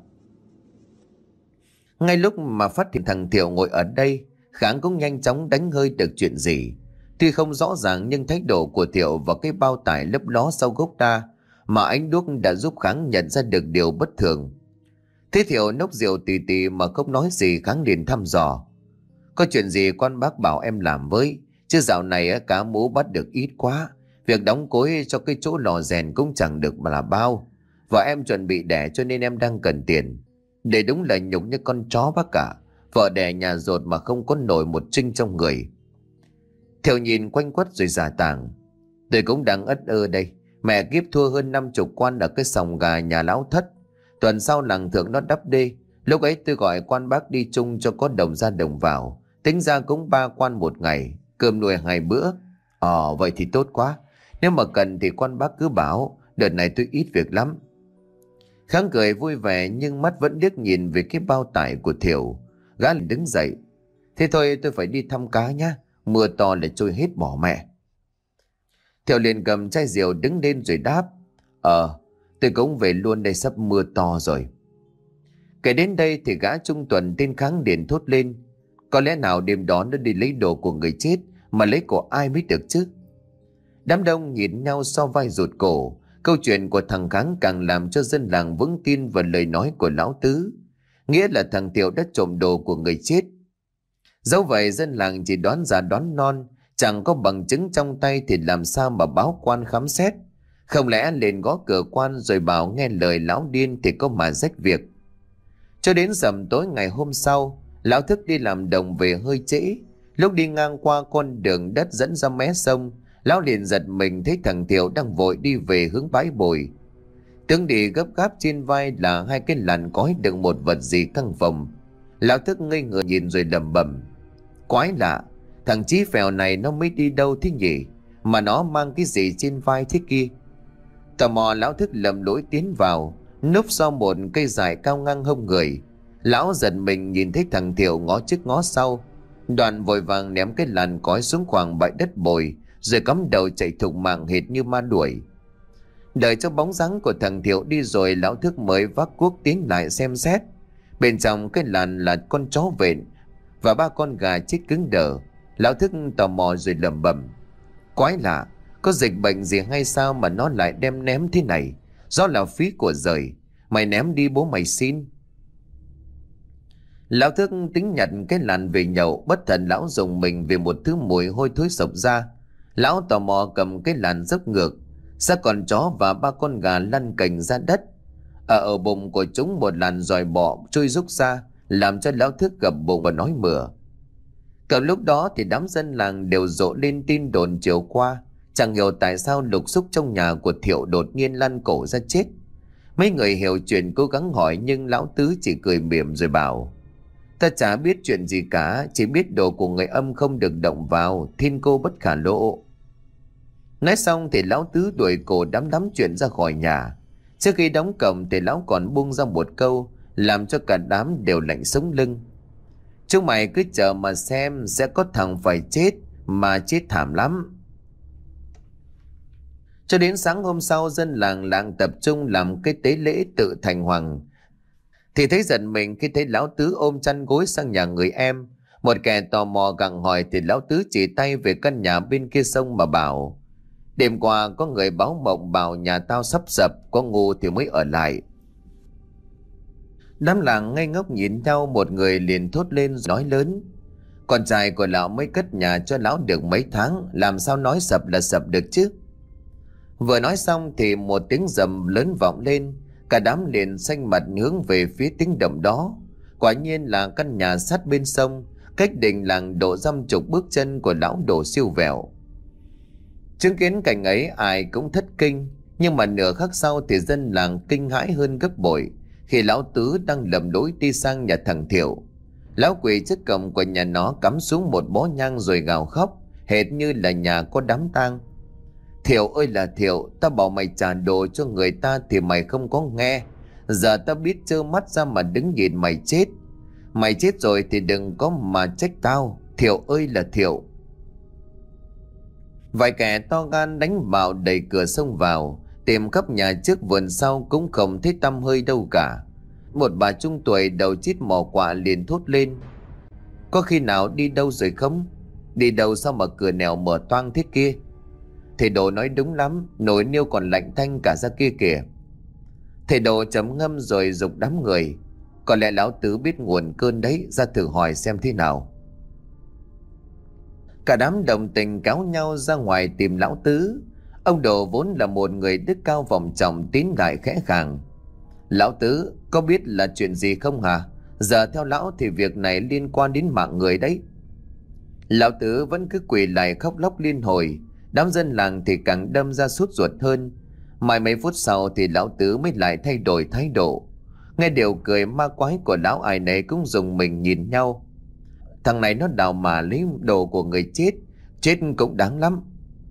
Ngay lúc mà phát hiện thằng Thiệu ngồi ở đây, Kháng cũng nhanh chóng đánh hơi được chuyện gì. Tuy không rõ ràng nhưng thái độ của Thiệu và cái bao tải lấp ló sau gốc đa mà ánh đuốc đã giúp Kháng nhận ra được điều bất thường. Thế Thiệu nốc rượu tì tì mà không nói gì, Kháng liền thăm dò. Có chuyện gì quan bác bảo em làm với, chứ dạo này cá mú bắt được ít quá. Việc đóng cối cho cái chỗ lò rèn cũng chẳng được mà là bao. Vợ em chuẩn bị đẻ cho nên em đang cần tiền. Để đúng là nhục như con chó bác cả. Vợ đẻ nhà dột mà không có nổi một trinh trong người. Thiệu nhìn quanh quất rồi giả tàng. Tôi cũng đang ất ơ đây. Mẹ kiếp thua hơn năm chục quan ở cái sòng gà nhà lão Thất. Tuần sau làng thượng nó đắp đê. Lúc ấy tôi gọi quan bác đi chung cho có đồng ra đồng vào. Tính ra cũng ba quan một ngày, cơm nuôi hai bữa. Ờ vậy thì tốt quá. Nếu mà cần thì quan bác cứ bảo. Đợt này tôi ít việc lắm. Kháng cười vui vẻ nhưng mắt vẫn liếc nhìn về cái bao tải của Thiệu. Gã liền đứng dậy. Thế thôi tôi phải đi thăm cá nhá. Mưa to lại trôi hết bỏ mẹ. Thiệu liền cầm chai rượu đứng lên rồi đáp. Ờ tôi cũng về luôn đây, sắp mưa to rồi. Kể đến đây thì gã Trung Tuần tên Kháng liền thốt lên. Có lẽ nào đêm đó nó đi lấy đồ của người chết, mà lấy của ai mới được chứ? Đám đông nhìn nhau so vai rụt cổ. Câu chuyện của thằng Kháng càng làm cho dân làng vững tin vào lời nói của lão Tứ, nghĩa là thằng Thiệu đã trộm đồ của người chết. Dẫu vậy dân làng chỉ đoán già đoán non, chẳng có bằng chứng trong tay thì làm sao mà báo quan khám xét. Không lẽ lên gõ cửa quan rồi bảo nghe lời lão điên thì có mà rách việc. Cho đến rằm tối ngày hôm sau, lão Thức đi làm đồng về hơi trễ. Lúc đi ngang qua con đường đất dẫn ra mé sông, lão liền giật mình thấy thằng Thiệu đang vội đi về hướng bãi bồi. Tướng đi gấp gáp, trên vai là hai cái làn cói đựng một vật gì căng phồng. Lão Thức ngây người nhìn rồi lẩm bẩm. Quái lạ, thằng Chí Phèo này nó mới đi đâu thế nhỉ? Mà nó mang cái gì trên vai thế kia? Tò mò lão Thức lầm lỗi tiến vào, núp sau một cây dài cao ngang hông người. Lão giật mình nhìn thấy thằng Thiệu ngó trước ngó sau. Đoàn vội vàng ném cái làn cói xuống khoảng bãi đất bồi, rồi cắm đầu chạy thục mạng hệt như ma đuổi. Đợi cho bóng dáng của thằng Thiệu đi rồi, lão Thức mới vác cuốc tiến lại xem xét. Bên trong cái làn là con chó vện và ba con gà chết cứng đờ. Lão Thức tò mò rồi lẩm bẩm. Quái lạ, có dịch bệnh gì hay sao mà nó lại đem ném thế này? Do là phí của giời. Mày ném đi bố mày xin. Lão Thức tính nhặt cái làn về nhậu, bất thần lão dùng mình về một thứ mùi hôi thối sộc ra. Lão tò mò cầm cái làn dốc ngược, xác con chó và ba con gà lăn cành ra đất. Ở ở bụng của chúng một làn giòi bọ trôi rúc ra, làm cho lão Thức gập bụng và nói mửa. Cậu lúc đó thì đám dân làng đều rộ lên tin đồn chiều qua, chẳng hiểu tại sao Lục Xúc trong nhà của Thiệu đột nhiên lăn cổ ra chết. Mấy người hiểu chuyện cố gắng hỏi, nhưng lão Tứ chỉ cười mỉm rồi bảo: ta chả biết chuyện gì cả, chỉ biết đồ của người âm không được động vào, thiên cô bất khả lộ. Nói xong thì lão Tứ đuổi cổ đám đám chuyện ra khỏi nhà. Trước khi đóng cổng thì lão còn buông ra một câu làm cho cả đám đều lạnh sống lưng: chúng mày cứ chờ mà xem, sẽ có thằng phải chết, mà chết thảm lắm. Cho đến sáng hôm sau, dân làng làng tập trung làm cái tế lễ tự thành hoàng, thì thấy giận mình khi thấy lão Tứ ôm chăn gối sang nhà người em. Một kẻ tò mò gặng hỏi thì lão Tứ chỉ tay về căn nhà bên kia sông mà bảo: đêm qua có người báo mộng bảo nhà tao sắp sập, có ngu thì mới ở lại. Đám làng ngây ngốc nhìn nhau, một người liền thốt lên nói lớn: con trai của lão mới cất nhà cho lão được mấy tháng, làm sao nói sập là sập được chứ. Vừa nói xong thì một tiếng rầm lớn vọng lên, cả đám liền xanh mặt hướng về phía tiếng động đó. Quả nhiên là căn nhà sát bên sông, cách đình làng độ dăm chục bước chân của lão Đồ siêu vẹo. Chứng kiến cảnh ấy ai cũng thất kinh, nhưng mà nửa khắc sau thì dân làng kinh hãi hơn gấp bội khi lão Tứ đang lầm lũi đi sang nhà thằng Thiệu. Lão quỳ trước cổng của nhà nó, cắm xuống một bó nhang rồi gào khóc hệt như là nhà có đám tang: Thiệu ơi là Thiệu, ta bảo mày trả đồ cho người ta thì mày không có nghe. Giờ ta biết trơ mắt ra mà đứng nhìn mày chết. Mày chết rồi thì đừng có mà trách tao. Thiệu ơi là Thiệu. Vài kẻ to gan đánh vào, đẩy cửa xông vào, tìm khắp nhà trước vườn sau cũng không thấy tăm hơi đâu cả. Một bà trung tuổi đầu chít mò quạ liền thốt lên: có khi nào đi đâu rồi không? Đi đâu sao mà cửa nẻo mở toang thế kia? Thầy Đồ nói đúng lắm, nồi niêu còn lạnh tanh cả ra kia kìa. Thầy Đồ chấm ngâm rồi giục đám người: có lẽ lão Tứ biết nguồn cơn đấy, ra thử hỏi xem thế nào. Cả đám đồng tình kéo nhau ra ngoài tìm lão Tứ. Ông Đồ vốn là một người đức cao vọng trọng, tín đại khẽ khàng: lão Tứ, có biết là chuyện gì không hả? Giờ theo lão thì việc này liên quan đến mạng người đấy. Lão Tứ vẫn cứ quỳ lại khóc lóc liên hồi. Đám dân làng thì càng đâm ra sốt ruột hơn. Mãi mấy phút sau thì lão Tứ mới lại thay đổi thái độ. Nghe điều cười ma quái của lão, ai nấy cũng dùng mình nhìn nhau. Thằng này nó đào mà lấy đồ của người chết, chết cũng đáng lắm.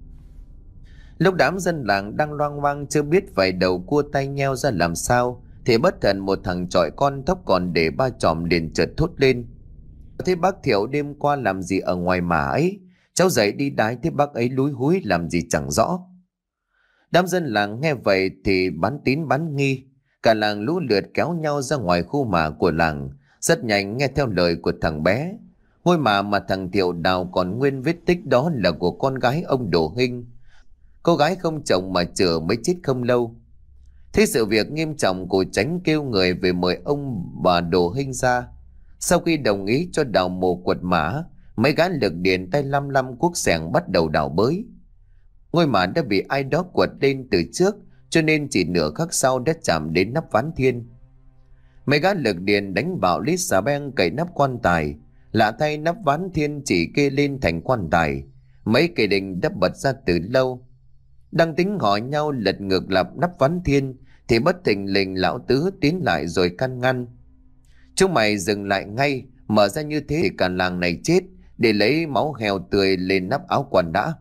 Lúc đám dân làng đang loang loang chưa biết vài đầu cua tay nheo ra làm sao, thì bất thần một thằng chọi con tóc còn để ba chòm liền chợt thốt lên: thế bác Thiệu đêm qua làm gì ở ngoài mà ấy? Cháu dậy đi đái thấy bác ấy lúi húi làm gì chẳng rõ. Đám dân làng nghe vậy thì bán tín bán nghi. Cả làng lũ lượt kéo nhau ra ngoài khu mả của làng. Rất nhanh nghe theo lời của thằng bé, ngôi mả mà thằng Thiệu đào còn nguyên vết tích đó là của con gái ông Đồ Hinh. Cô gái không chồng mà chửa mới chết không lâu. Thế sự việc nghiêm trọng, cô Tránh kêu người về mời ông bà Đồ Hinh ra. Sau khi đồng ý cho đào mồ quật mả, mấy gã lực điện tay lăm lăm cuốc xẻng bắt đầu đào bới. Ngôi mả đã bị ai đó quật lên từ trước, cho nên chỉ nửa khắc sau đã chạm đến nắp ván thiên. Mấy gã lực điện đánh vào lít xà beng cậy nắp quan tài. Lạ thay, nắp ván thiên chỉ kê lên thành quan tài. Mấy cây đình đã bật ra từ lâu. Đang tính hỏi nhau lật ngược lập nắp ván thiên thì bất thình lình lão Tứ tiến lại rồi can ngăn: chúng mày dừng lại ngay, mở ra như thế thì cả làng này chết, để lấy máu heo tươi lên nắp áo quần đã.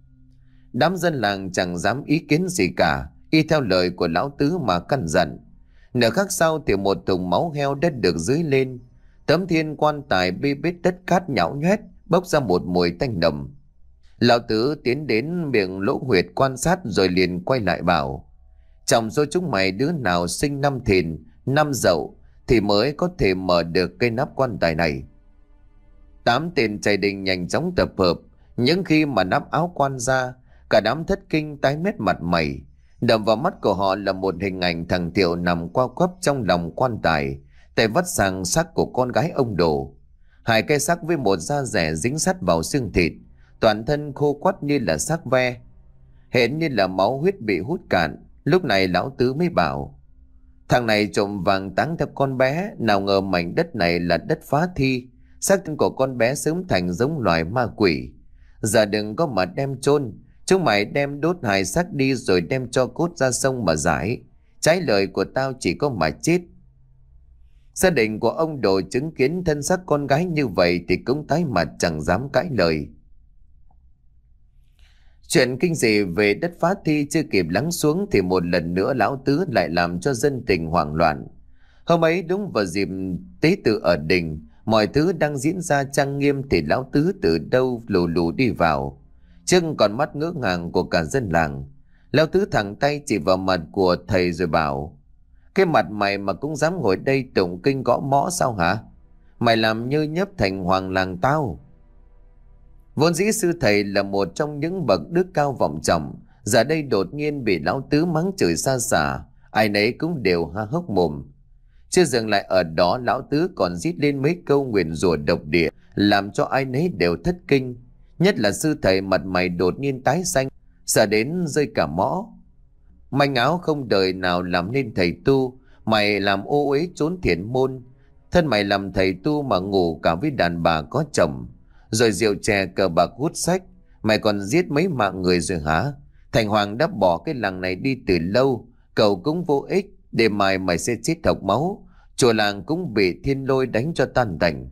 Đám dân làng chẳng dám ý kiến gì cả, y theo lời của lão Tứ mà căn dặn. Nửa khắc sau thì một thùng máu heo đã được dưới lên. Tấm thiên quan tài bê bết đất cát nhão nhoét, bốc ra một mùi tanh nồng. Lão Tứ tiến đến miệng lỗ huyệt quan sát rồi liền quay lại bảo: trong số chúng mày đứa nào sinh năm Thìn, năm Dậu thì mới có thể mở được cây nắp quan tài này. Tám tên trai đình nhanh chóng tập hợp. Những khi mà nắp áo quan ra, cả đám thất kinh tái mét mặt mày. Đập vào mắt của họ là một hình ảnh thằng Thiệu nằm qua quắp trong lòng quan tài, tay vắt sang xác của con gái ông Đồ. Hai cây xác với một da rẻ dính sắt vào xương thịt, toàn thân khô quắt như là xác ve, hệt như là máu huyết bị hút cạn. Lúc này lão Tứ mới bảo: Thằng này trộm vàng táng theo con bé, nào ngờ mảnh đất này là đất phá thi. Xác thân của con bé sớm thành giống loài ma quỷ. Giờ đừng có mà đem chôn, chúng mày đem đốt hài xác đi rồi đem cho cốt ra sông mà giải. Trái lời của tao chỉ có mà chết. Gia đình của ông Đồ chứng kiến thân xác con gái như vậy thì cũng tái mặt chẳng dám cãi lời. Chuyện kinh dị về đất phá thi chưa kịp lắng xuống thì một lần nữa lão Tứ lại làm cho dân tình hoảng loạn. Hôm ấy đúng vào dịp tế tự ở đình, mọi thứ đang diễn ra trang nghiêm thì lão Tứ từ đâu lù lù đi vào. Trưng còn mắt ngỡ ngàng của cả dân làng. Lão Tứ thẳng tay chỉ vào mặt của thầy rồi bảo: cái mặt mày mà cũng dám ngồi đây tụng kinh gõ mõ sao hả? Mày làm như nhấp thành hoàng làng tao. Vốn dĩ sư thầy là một trong những bậc đức cao vọng trọng, giờ đây đột nhiên bị lão Tứ mắng chửi xa xả, ai nấy cũng đều há hốc mồm. Chưa dừng lại ở đó, lão Tứ còn rít lên mấy câu nguyền rủa độc địa, làm cho ai nấy đều thất kinh. Nhất là sư thầy mặt mày đột nhiên tái xanh, sợ đến rơi cả mõ. Manh áo không đời nào làm nên thầy tu, mày làm ô uế trốn thiền môn. Thân mày làm thầy tu mà ngủ cả với đàn bà có chồng, rồi rượu chè cờ bạc hút sách, mày còn giết mấy mạng người rồi hả? Thành Hoàng đã bỏ cái làng này đi từ lâu, cầu cũng vô ích, để mai mày sẽ chết học máu, chùa làng cũng bị thiên lôi đánh cho tan tành.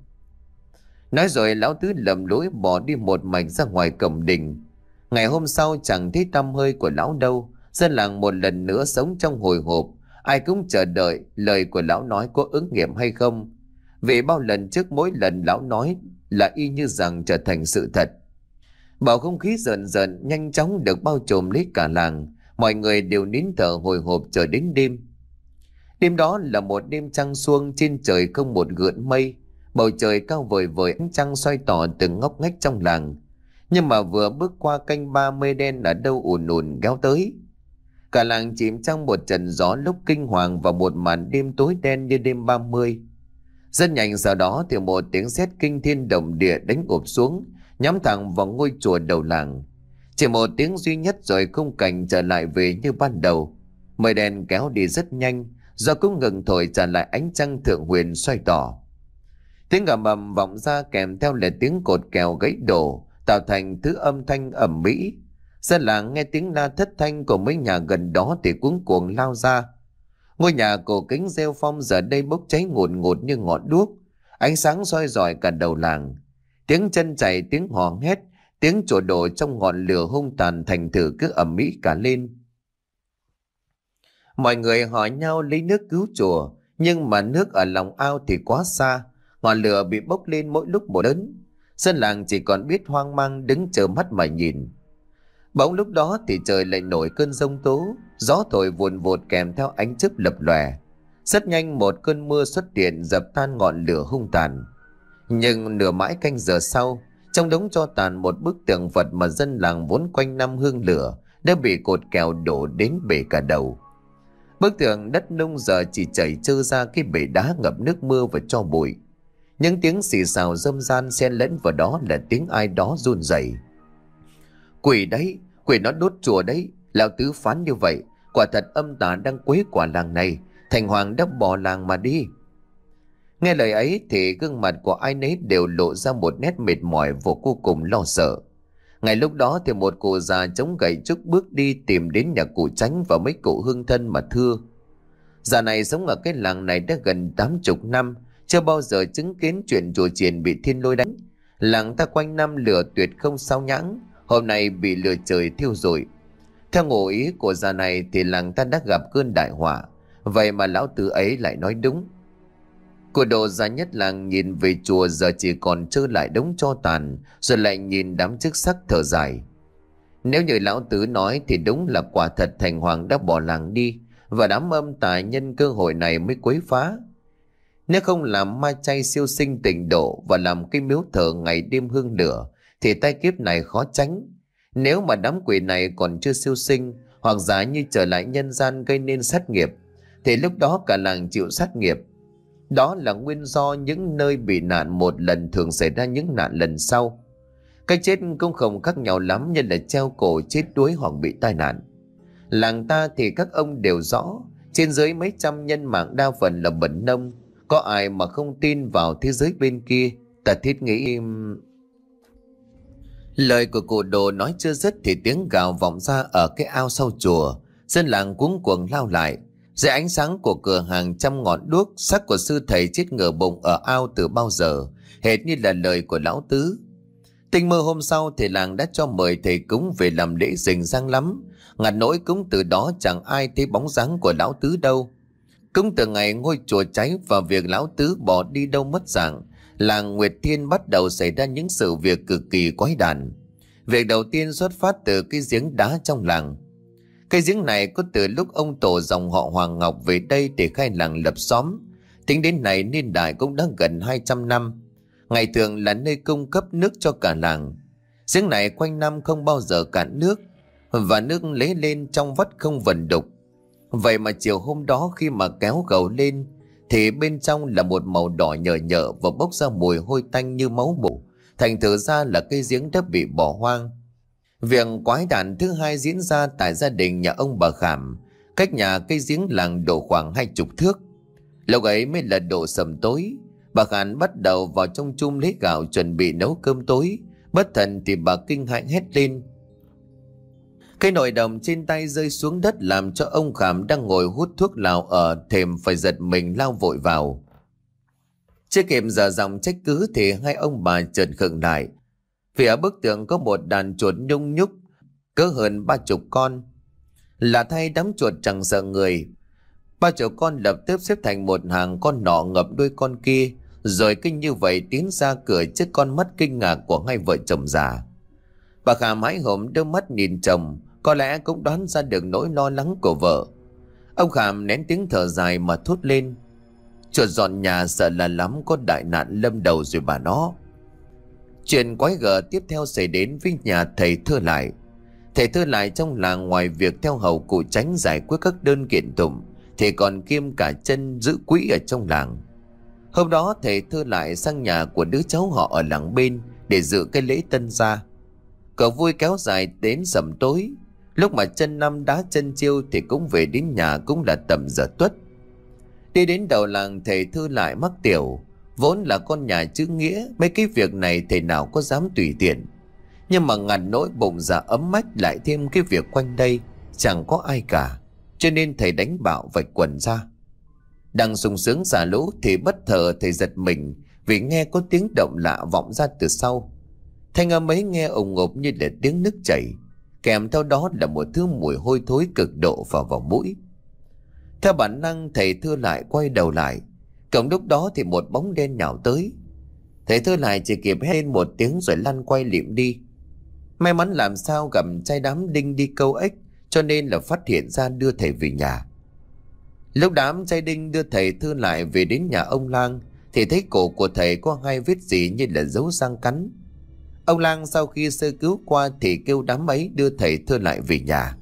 Nói rồi lão Tứ lầm lỗi bỏ đi một mạch ra ngoài cổng đình. Ngày hôm sau chẳng thấy tăm hơi của lão đâu. Dân làng một lần nữa sống trong hồi hộp, ai cũng chờ đợi lời của lão nói có ứng nghiệm hay không. Vì bao lần trước mỗi lần lão nói là y như rằng trở thành sự thật. Bầu không khí rợn rợn nhanh chóng được bao trùm lấy cả làng. Mọi người đều nín thở hồi hộp chờ đến đêm. Đêm đó là một đêm trăng xuông, trên trời không một gợn mây. Bầu trời cao vời vời, ánh trăng xoay tỏ từng ngóc ngách trong làng. Nhưng mà vừa bước qua canh ba, mây đen ở đâu ùn ùn kéo tới. Cả làng chìm trong một trận gió lúc kinh hoàng và một màn đêm tối đen như đêm ba mươi. Rất nhanh sau đó thì một tiếng sét kinh thiên động địa đánh ụp xuống, nhắm thẳng vào ngôi chùa đầu làng. Chỉ một tiếng duy nhất rồi khung cảnh trở lại về như ban đầu. Mây đen kéo đi rất nhanh, gió cũng ngừng thổi trả lại ánh trăng thượng huyền xoay tỏ. Tiếng ầm ầm vọng ra kèm theo là tiếng cột kèo gãy đổ, tạo thành thứ âm thanh ầm ĩ. Dân làng nghe tiếng la thất thanh của mấy nhà gần đó thì cuống cuồng lao ra. Ngôi nhà cổ kính rêu phong giờ đây bốc cháy ngùn ngụt như ngọn đuốc, ánh sáng soi rọi cả đầu làng. Tiếng chân chạy, tiếng hò hét, tiếng chùa đổ trong ngọn lửa hung tàn thành thử cứ ầm ĩ cả lên. Mọi người hỏi nhau lấy nước cứu chùa, nhưng mà nước ở lòng ao thì quá xa, ngọn lửa bị bốc lên mỗi lúc một lớn. Dân làng chỉ còn biết hoang mang đứng chờ mắt mà nhìn. Bỗng lúc đó thì trời lại nổi cơn giông tố, gió thổi vùn vụt kèm theo ánh chớp lập lòe. Rất nhanh một cơn mưa xuất hiện dập tan ngọn lửa hung tàn. Nhưng nửa mãi canh giờ sau, trong đống tro tàn một bức tượng Phật mà dân làng vốn quanh năm hương lửa đã bị cột kèo đổ đến bể cả đầu. Bức tượng đất nung giờ chỉ chảy trơ ra cái bể đá ngập nước mưa và tro bụi. Những tiếng xì xào râm ran xen lẫn vào đó là tiếng ai đó run rẩy. Quỷ đấy, quỷ nó đốt chùa đấy, lão Tứ phán như vậy, quả thật âm tà đang quấy quả làng này, Thành Hoàng đã bỏ làng mà đi. Nghe lời ấy thì gương mặt của ai nấy đều lộ ra một nét mệt mỏi vô cùng lo sợ. Ngay lúc đó thì một cụ già chống gậy trúc bước đi tìm đến nhà cụ Chánh và mấy cụ hương thân mà thưa. Già này sống ở cái làng này đã gần tám chục năm, chưa bao giờ chứng kiến chuyện chùa chiền bị thiên lôi đánh. Làng ta quanh năm lửa tuyệt không sao nhãng, hôm nay bị lửa trời thiêu rụi. Theo ngụ ý của già này thì làng ta đã gặp cơn đại họa, vậy mà lão Tứ ấy lại nói đúng. Cụ Đồ già nhất làng nhìn về chùa giờ chỉ còn trơ lại đống tro tàn, rồi lại nhìn đám chức sắc thở dài. Nếu như lão Tứ nói thì đúng là quả thật Thành Hoàng đã bỏ làng đi, và đám âm tà nhân cơ hội này mới quấy phá. Nếu không làm ma chay siêu sinh tịnh độ và làm cái miếu thờ ngày đêm hương lửa thì tai kiếp này khó tránh. Nếu mà đám quỷ này còn chưa siêu sinh, hoặc giả như trở lại nhân gian gây nên sát nghiệp, thì lúc đó cả làng chịu sát nghiệp. Đó là nguyên do những nơi bị nạn một lần thường xảy ra những nạn lần sau. Cái chết cũng không khác nhau lắm, như là treo cổ, chết đuối hoặc bị tai nạn. Làng ta thì các ông đều rõ, Trên dưới mấy trăm nhân mạng đa phần là bẩn nông. Có ai mà không tin vào thế giới bên kia? Ta thiết nghĩ... Lời của cụ Đồ nói chưa dứt thì tiếng gào vọng ra ở cái ao sau chùa. Dân làng cuống cuồng lao lại. Dưới ánh sáng của cửa hàng trăm ngọn đuốc, xác của sư thầy chết ngửa bụng ở ao từ bao giờ, hệt như là lời của lão tứ. Tinh mơ hôm sau thì làng đã cho mời thầy cúng về làm lễ rình rang lắm. Ngặt nỗi cũng từ đó chẳng ai thấy bóng dáng của lão tứ đâu. Cũng từ ngày ngôi chùa cháy và việc lão tứ bỏ đi đâu mất dạng, làng Nguyệt Thiên bắt đầu xảy ra những sự việc cực kỳ quái đản. Việc đầu tiên xuất phát từ cái giếng đá trong làng. Cái giếng này có từ lúc ông tổ dòng họ Hoàng Ngọc về đây để khai làng lập xóm. Tính đến nay niên đại cũng đã gần hai trăm năm. Ngày thường là nơi cung cấp nước cho cả làng. Giếng này quanh năm không bao giờ cạn nước, và nước lấy lên trong vắt không vần đục. Vậy mà chiều hôm đó khi mà kéo gầu lên thì bên trong là một màu đỏ nhờ nhợ và bốc ra mùi hôi tanh như máu mủ. Thành thử ra là cây giếng đã bị bỏ hoang. Việc quái đản thứ hai diễn ra tại gia đình nhà ông bà Khảm, cách nhà cây giếng làng độ khoảng hai chục thước. Lúc ấy mới là độ sầm tối. Bà Khảm bắt đầu vào trong chum lấy gạo chuẩn bị nấu cơm tối. Bất thần thì bà kinh hãi hét lên. Cái nồi đồng trên tay rơi xuống đất làm cho ông Khảm đang ngồi hút thuốc lào ở thềm phải giật mình lao vội vào. Chưa kịp giờ dòng trách cứ thì hai ông bà chợt khựng lại. Vì ở bức tường có một đàn chuột nhung nhúc cỡ hơn ba chục con. Lạ thay đám chuột chẳng sợ người. Ba chục con lập tức xếp thành một hàng, con nọ ngập đuôi con kia, rồi kinh như vậy tiến ra cửa trước con mắt kinh ngạc của hai vợ chồng già. Bà Khảm hãi hổm đưa mắt nhìn chồng, có lẽ cũng đoán ra được nỗi lo lắng của vợ. Ông Khảm nén tiếng thở dài mà thốt lên. Chuột dọn nhà sợ là lắm có đại nạn lâm đầu rồi bà nó. Chuyện quái gở tiếp theo xảy đến với nhà thầy Thơ Lại. Thầy Thơ Lại trong làng ngoài việc theo hầu cụ Chánh giải quyết các đơn kiện tụng thì còn kiêm cả chân giữ quỹ ở trong làng. Hôm đó thầy Thơ Lại sang nhà của đứa cháu họ ở làng bên để dự cái lễ tân gia. Cậu vui kéo dài đến sầm tối. Lúc mà chân năm đá chân chiêu thì cũng về đến nhà cũng là tầm giờ tuất. Đi đến đầu làng thầy Thư Lại mắc tiểu. Vốn là con nhà chữ nghĩa, mấy cái việc này thầy nào có dám tùy tiện. Nhưng mà ngặt nỗi bụng dạ ấm mách lại thêm cái việc quanh đây chẳng có ai cả, cho nên thầy đánh bạo vạch quần ra. Đang sung sướng xả lũ thì bất ngờ thầy giật mình vì nghe có tiếng động lạ vọng ra từ sau. Thanh âm ấy nghe ồn ộp như là tiếng nước chảy, kèm theo đó là một thứ mùi hôi thối cực độ vào vào mũi. Theo bản năng thầy Thưa Lại quay đầu lại. Cộng lúc đó thì một bóng đen nhào tới. Thầy Thưa Lại chỉ kịp hét lên một tiếng rồi lăn quay liệm đi. May mắn làm sao gặp trai đám đinh đi câu ếch, cho nên là phát hiện ra đưa thầy về nhà. Lúc đám trai đinh đưa thầy Thưa Lại về đến nhà ông Lang thì thấy cổ của thầy có hai vết gì như là dấu răng cắn. Ông Lang sau khi sơ cứu qua thì kêu đám ấy đưa thầy Thưa Lại về nhà.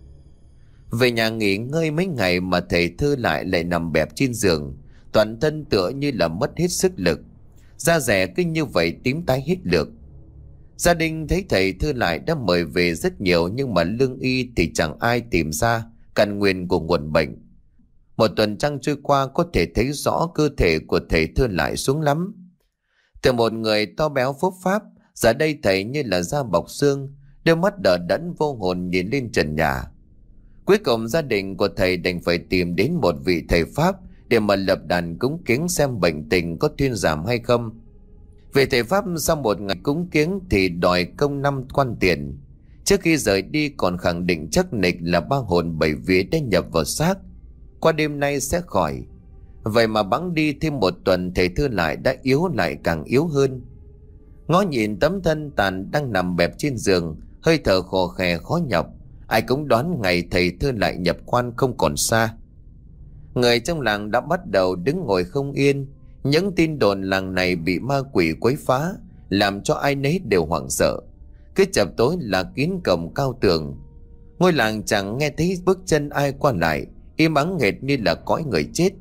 Về nhà nghỉ ngơi mấy ngày mà thầy Thưa Lại lại nằm bẹp trên giường, toàn thân tựa như là mất hết sức lực, da dẻ cứ như vậy tím tái hết được. Gia đình thấy thầy Thưa Lại đã mời về rất nhiều, nhưng mà lương y thì chẳng ai tìm ra căn nguyên của nguồn bệnh. Một tuần trăng trôi qua có thể thấy rõ cơ thể của thầy Thưa Lại xuống lắm. Từ một người to béo phốp pháp, giờ đây thầy như là da bọc xương, đôi mắt đờ đẫn vô hồn nhìn lên trần nhà. Cuối cùng gia đình của thầy đành phải tìm đến một vị thầy Pháp để mà lập đàn cúng kiến xem bệnh tình có thuyên giảm hay không. Vị thầy Pháp sau một ngày cúng kiến thì đòi công năm quan tiền. Trước khi rời đi còn khẳng định chắc nịch là ba hồn bảy vía đã nhập vào xác, qua đêm nay sẽ khỏi. Vậy mà bẵng đi thêm một tuần, thầy Thưa Lại đã yếu lại càng yếu hơn. Ngó nhìn tấm thân tàn đang nằm bẹp trên giường, hơi thở khò khè khó nhọc, ai cũng đoán ngày thầy Thưa Lại nhập quan không còn xa. Người trong làng đã bắt đầu đứng ngồi không yên. Những tin đồn làng này bị ma quỷ quấy phá làm cho ai nấy đều hoảng sợ. Cứ chập tối là kín cổng cao tường. Ngôi làng chẳng nghe thấy bước chân ai qua lại, im ắng nghẹt như là cõi người chết.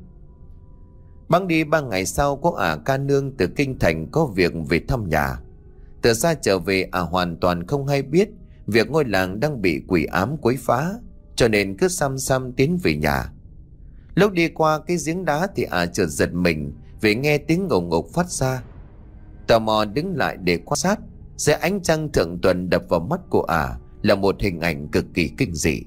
Băng đi ba ngày sau, có ả ca nương từ kinh thành có việc về thăm nhà. Từ xa trở về, ả hoàn toàn không hay biết việc ngôi làng đang bị quỷ ám quấy phá, cho nên cứ xăm xăm tiến về nhà. Lúc đi qua cái giếng đá thì ả chợt giật mình vì nghe tiếng ngầu ngục phát ra. Tò mò đứng lại để quan sát, dưới ánh trăng thượng tuần đập vào mắt của ả là một hình ảnh cực kỳ kinh dị.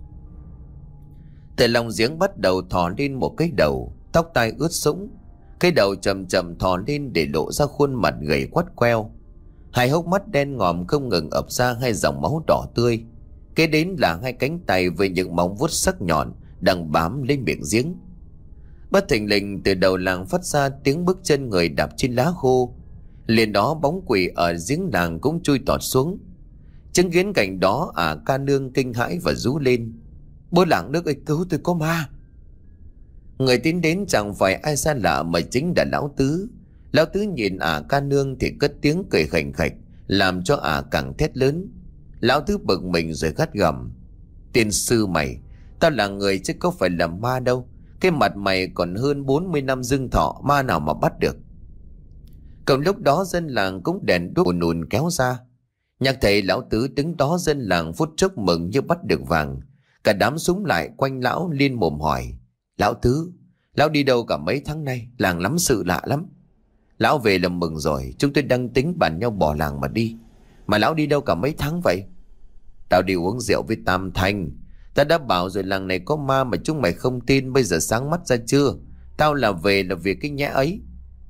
Từ lòng giếng bắt đầu thò lên một cái đầu, tóc tai ướt sũng. Cái đầu chậm chậm thò lên để lộ ra khuôn mặt gầy quắt queo. Hai hốc mắt đen ngòm không ngừng ập ra hai dòng máu đỏ tươi. Kế đến là hai cánh tay với những móng vuốt sắc nhọn đang bám lên miệng giếng. Bất thình lình từ đầu làng phát ra tiếng bước chân người đạp trên lá khô. Liền đó bóng quỷ ở giếng làng cũng chui tọt xuống. Chứng kiến cảnh đó, ả ca nương kinh hãi và rú lên: "Bố làng nước ơi, cứu tôi, có ma!" Người tiến đến chẳng phải ai xa lạ mà chính là lão Tứ. Lão Tứ nhìn ả ca nương thì cất tiếng cười khành khạch, làm cho ả càng thét lớn. Lão Tứ bực mình rồi gắt gầm: "Tiên sư mày, tao là người chứ có phải là ma đâu. Cái mặt mày còn hơn bốn mươi năm dương thọ, ma nào mà bắt được." Cộng lúc đó dân làng cũng đèn đuốc ùn ùn kéo ra. Nhạc thầy lão Tứ đứng đó, dân làng phút chốc mừng như bắt được vàng. Cả đám súng lại quanh lão liên mồm hỏi: "Lão Tứ, lão đi đâu cả mấy tháng nay? Làng lắm sự lạ lắm." "Lão về là mừng rồi, chúng tôi đang tính bàn nhau bỏ làng mà đi. Mà lão đi đâu cả mấy tháng vậy?" "Tao đi uống rượu với Tam Thanh. Ta đã bảo rồi, làng này có ma mà chúng mày không tin, bây giờ sáng mắt ra chưa? Tao là về là vì cái nhẽ ấy."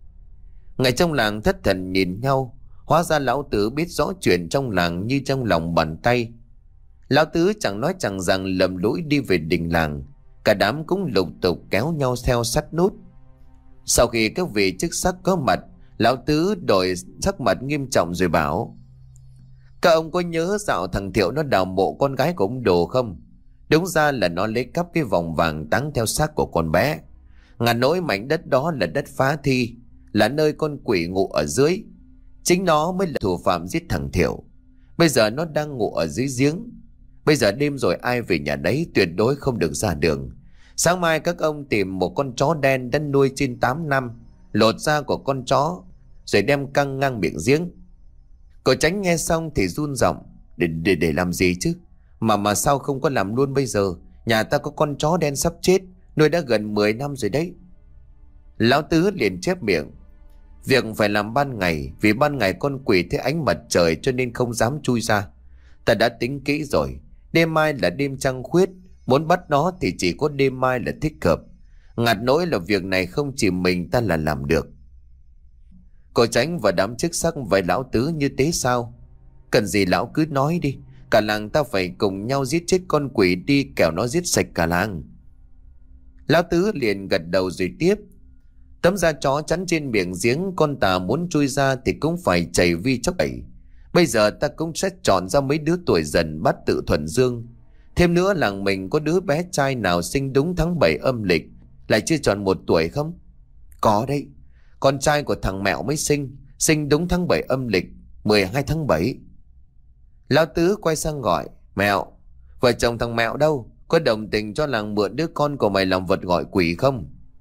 Người trong làng thất thần nhìn nhau. Hóa ra lão Tứ biết rõ chuyện trong làng như trong lòng bàn tay. Lão Tứ chẳng nói chẳng rằng lầm lũi đi về đình làng. Cả đám cũng lục tục kéo nhau theo sát nút. Sau khi các vị chức sắc có mặt, lão Tứ đổi sắc mặt nghiêm trọng rồi bảo: "Các ông có nhớ dạo thằng Thiệu nó đào mộ con gái của ông Đồ không? Đúng ra là nó lấy cắp cái vòng vàng táng theo xác của con bé. Ngàn nỗi mảnh đất đó là đất phá thi, là nơi con quỷ ngụ ở dưới. Chính nó mới là thủ phạm giết thằng Thiệu. Bây giờ nó đang ngủ ở dưới giếng. Bây giờ đêm rồi, ai về nhà đấy, tuyệt đối không được ra đường. Sáng mai các ông tìm một con chó đen đã nuôi trên tám năm, lột da của con chó rồi đem căng ngang miệng giếng." Cậu Tránh nghe xong thì run giọng: để, để để làm gì chứ? Mà mà sao không có làm luôn bây giờ? Nhà ta có con chó đen sắp chết, nuôi đã gần mười năm rồi đấy." Lão Tứ liền chép miệng: "Việc phải làm ban ngày, vì ban ngày con quỷ thấy ánh mặt trời cho nên không dám chui ra. Ta đã tính kỹ rồi, đêm mai là đêm trăng khuyết, muốn bắt nó thì chỉ có đêm mai là thích hợp. Ngặt nỗi là việc này không chỉ mình ta là làm được." Cô Tránh và đám chức sắc với lão Tứ như thế sao? Cần gì lão cứ nói đi, cả làng ta phải cùng nhau giết chết con quỷ đi, kẻo nó giết sạch cả làng. Lão Tứ liền gật đầu rồi tiếp: "Tấm da chó chắn trên miệng giếng, con tà muốn chui ra thì cũng phải chảy vi chốc ấy. Bây giờ ta cũng sẽ chọn ra mấy đứa tuổi dần bắt tự thuần dương. Thêm nữa, làng mình có đứa bé trai nào sinh đúng tháng bảy âm lịch lại chưa tròn một tuổi không?" "Có đấy, con trai của thằng Mẹo mới sinh, sinh đúng tháng bảy âm lịch, mười hai tháng bảy. Lão Tứ quay sang gọi: "Mẹo, vợ chồng thằng Mẹo đâu? Có đồng tình cho làng mượn đứa con của mày làm vật gọi quỷ không?"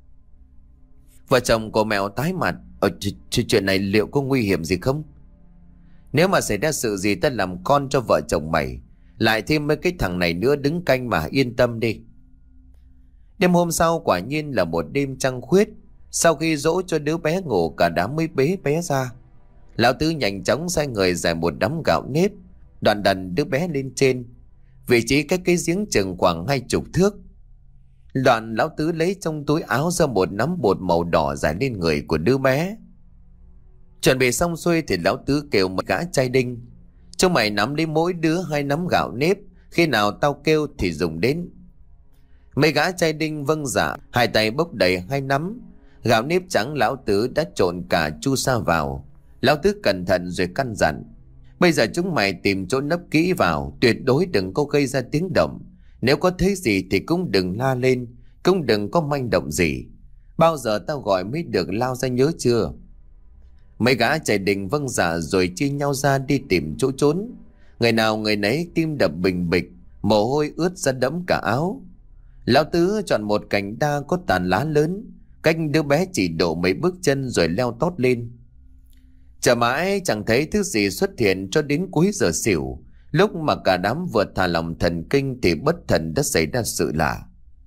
Vợ chồng của Mẹo tái mặt: Ở chuyện này liệu có nguy hiểm gì không? "Nếu mà xảy ra sự gì ta làm con cho vợ chồng mày, lại thêm mấy cái thằng này nữa đứng canh mà, yên tâm đi." Đêm hôm sau quả nhiên là một đêm trăng khuyết. Sau khi dỗ cho đứa bé ngủ, cả đám mới bế bé ra. Lão Tứ nhanh chóng sai người giải một đám gạo nếp, đoạn đần đứa bé lên trên, vị trí cách cái giếng chừng khoảng hai chục thước. Đoạn lão Tứ lấy trong túi áo ra một nắm bột màu đỏ rải lên người của đứa bé. Chuẩn bị xong xuôi thì lão Tứ kêu một gã trai đinh: "Chúng mày nắm lấy mỗi đứa hai nắm gạo nếp, khi nào tao kêu thì dùng đến." Mấy gã trai đinh vâng dạ, hai tay bốc đầy hai nắm gạo nếp trắng. Lão Tứ đã trộn cả chu sa vào. Lão Tứ cẩn thận rồi căn dặn: "Bây giờ chúng mày tìm chỗ nấp kỹ vào, tuyệt đối đừng có gây ra tiếng động. Nếu có thấy gì thì cũng đừng la lên, cũng đừng có manh động gì. Bao giờ tao gọi mới được lao ra, nhớ chưa?" Mấy gã trai đinh vâng dạ rồi chia nhau ra đi tìm chỗ trốn. Người nào người nấy tim đập bình bịch, mồ hôi ướt ra đẫm cả áo. Lão Tứ chọn một cành đa có tàn lá lớn, cách đứa bé chỉ độ mấy bước chân rồi leo tót lên. Chờ mãi chẳng thấy thứ gì xuất hiện cho đến cuối giờ xỉu. Lúc mà cả đám vừa thả lòng thần kinh thì bất thần đã xảy ra sự lạ.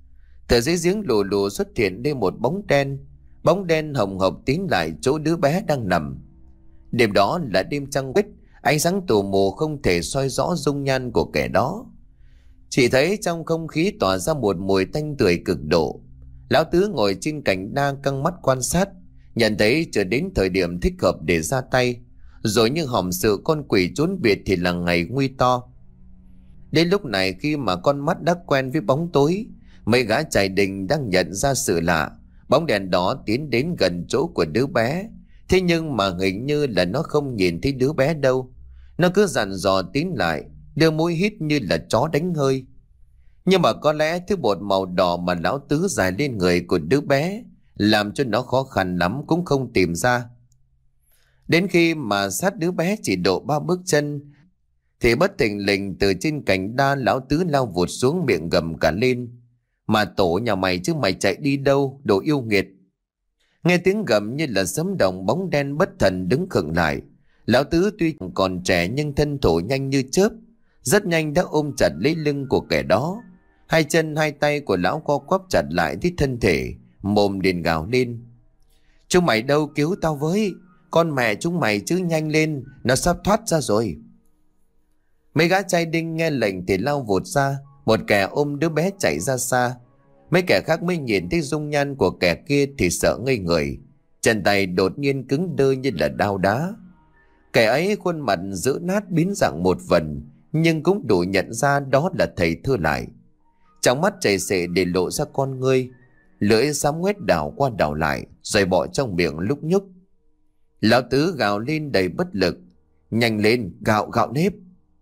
Từ dưới giếng lù lù xuất hiện lên một bóng đen. Bóng đen hồng hộc tiến lại chỗ đứa bé đang nằm. Đêm đó là đêm trăng khuyết, ánh sáng tù mù không thể soi rõ dung nhan của kẻ đó. Chỉ thấy trong không khí tỏa ra một mùi tanh tưởi cực độ. Lão Tứ ngồi trên cành đa căng mắt quan sát, nhận thấy chưa đến thời điểm thích hợp để ra tay. Rồi như hỏng sự con quỷ trốn biệt thì là ngày nguy to. Đến lúc này khi mà con mắt đã quen với bóng tối, mấy gã chài đình đang nhận ra sự lạ. Bóng đèn đó tiến đến gần chỗ của đứa bé. Thế nhưng mà hình như là nó không nhìn thấy đứa bé đâu. Nó cứ dặn dò tiến lại, đưa mũi hít như là chó đánh hơi. Nhưng mà có lẽ thứ bột màu đỏ mà lão Tứ rải lên người của đứa bé làm cho nó khó khăn lắm cũng không tìm ra. Đến khi mà sát đứa bé chỉ độ ba bước chân thì bất thình lình từ trên cành đa lão Tứ lao vụt xuống, miệng gầm cả lên: "Mà tổ nhà mày chứ mày chạy đi đâu, đồ yêu nghiệt!" Nghe tiếng gầm như là sấm động, bóng đen bất thần đứng khựng lại. Lão Tứ tuy còn trẻ nhưng thân thủ nhanh như chớp, rất nhanh đã ôm chặt lấy lưng của kẻ đó. Hai chân hai tay của lão co quắp chặt lại với thân thể, mồm liền gào lên: "Chúng mày đâu, cứu tao với! Con mẹ chúng mày chứ, nhanh lên, nó sắp thoát ra rồi!" Mấy gã trai đinh nghe lệnh thì lao vụt ra. Một kẻ ôm đứa bé chạy ra xa. Mấy kẻ khác mới nhìn thấy dung nhan của kẻ kia thì sợ ngây người. Chân tay đột nhiên cứng đơ như là đao đá. Kẻ ấy khuôn mặt dữ nát biến dạng một vần, nhưng cũng đủ nhận ra đó là thầy Thư Lại. Trong mắt chảy xệ để lộ ra con ngươi, lưỡi xám ngoét đảo qua đảo lại rồi bỏ trong miệng lúc nhúc. Lão Tứ gào lên đầy bất lực: "Nhanh lên, gạo gạo nếp!"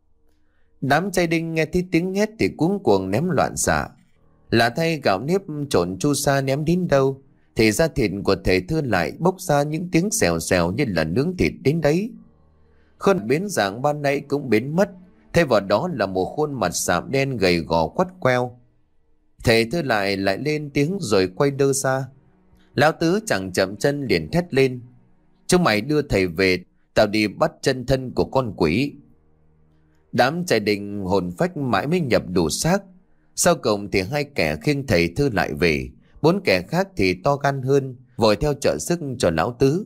Đám trai đinh nghe thấy tiếng hét thì cuống cuồng ném loạn xạ. Lạ thay, gạo nếp trộn chu sa ném đến đâu thì da thịt của thầy Thư Lại bốc ra những tiếng xèo xèo như là nướng thịt đến đấy. Khuôn biến dạng ban nãy cũng biến mất, thay vào đó là một khuôn mặt sạm đen gầy gò quắt queo. Thầy Thư Lại lại lên tiếng rồi quay đơ ra. Lão Tứ chẳng chậm chân liền thét lên: "Chúng mày đưa thầy về, tao đi bắt chân thân của con quỷ!" Đám trai đình hồn phách mãi mới nhập đủ xác. Sau cùng thì hai kẻ khiêng thầy Thư Lại về, bốn kẻ khác thì to gan hơn, vội theo trợ sức cho lão Tứ.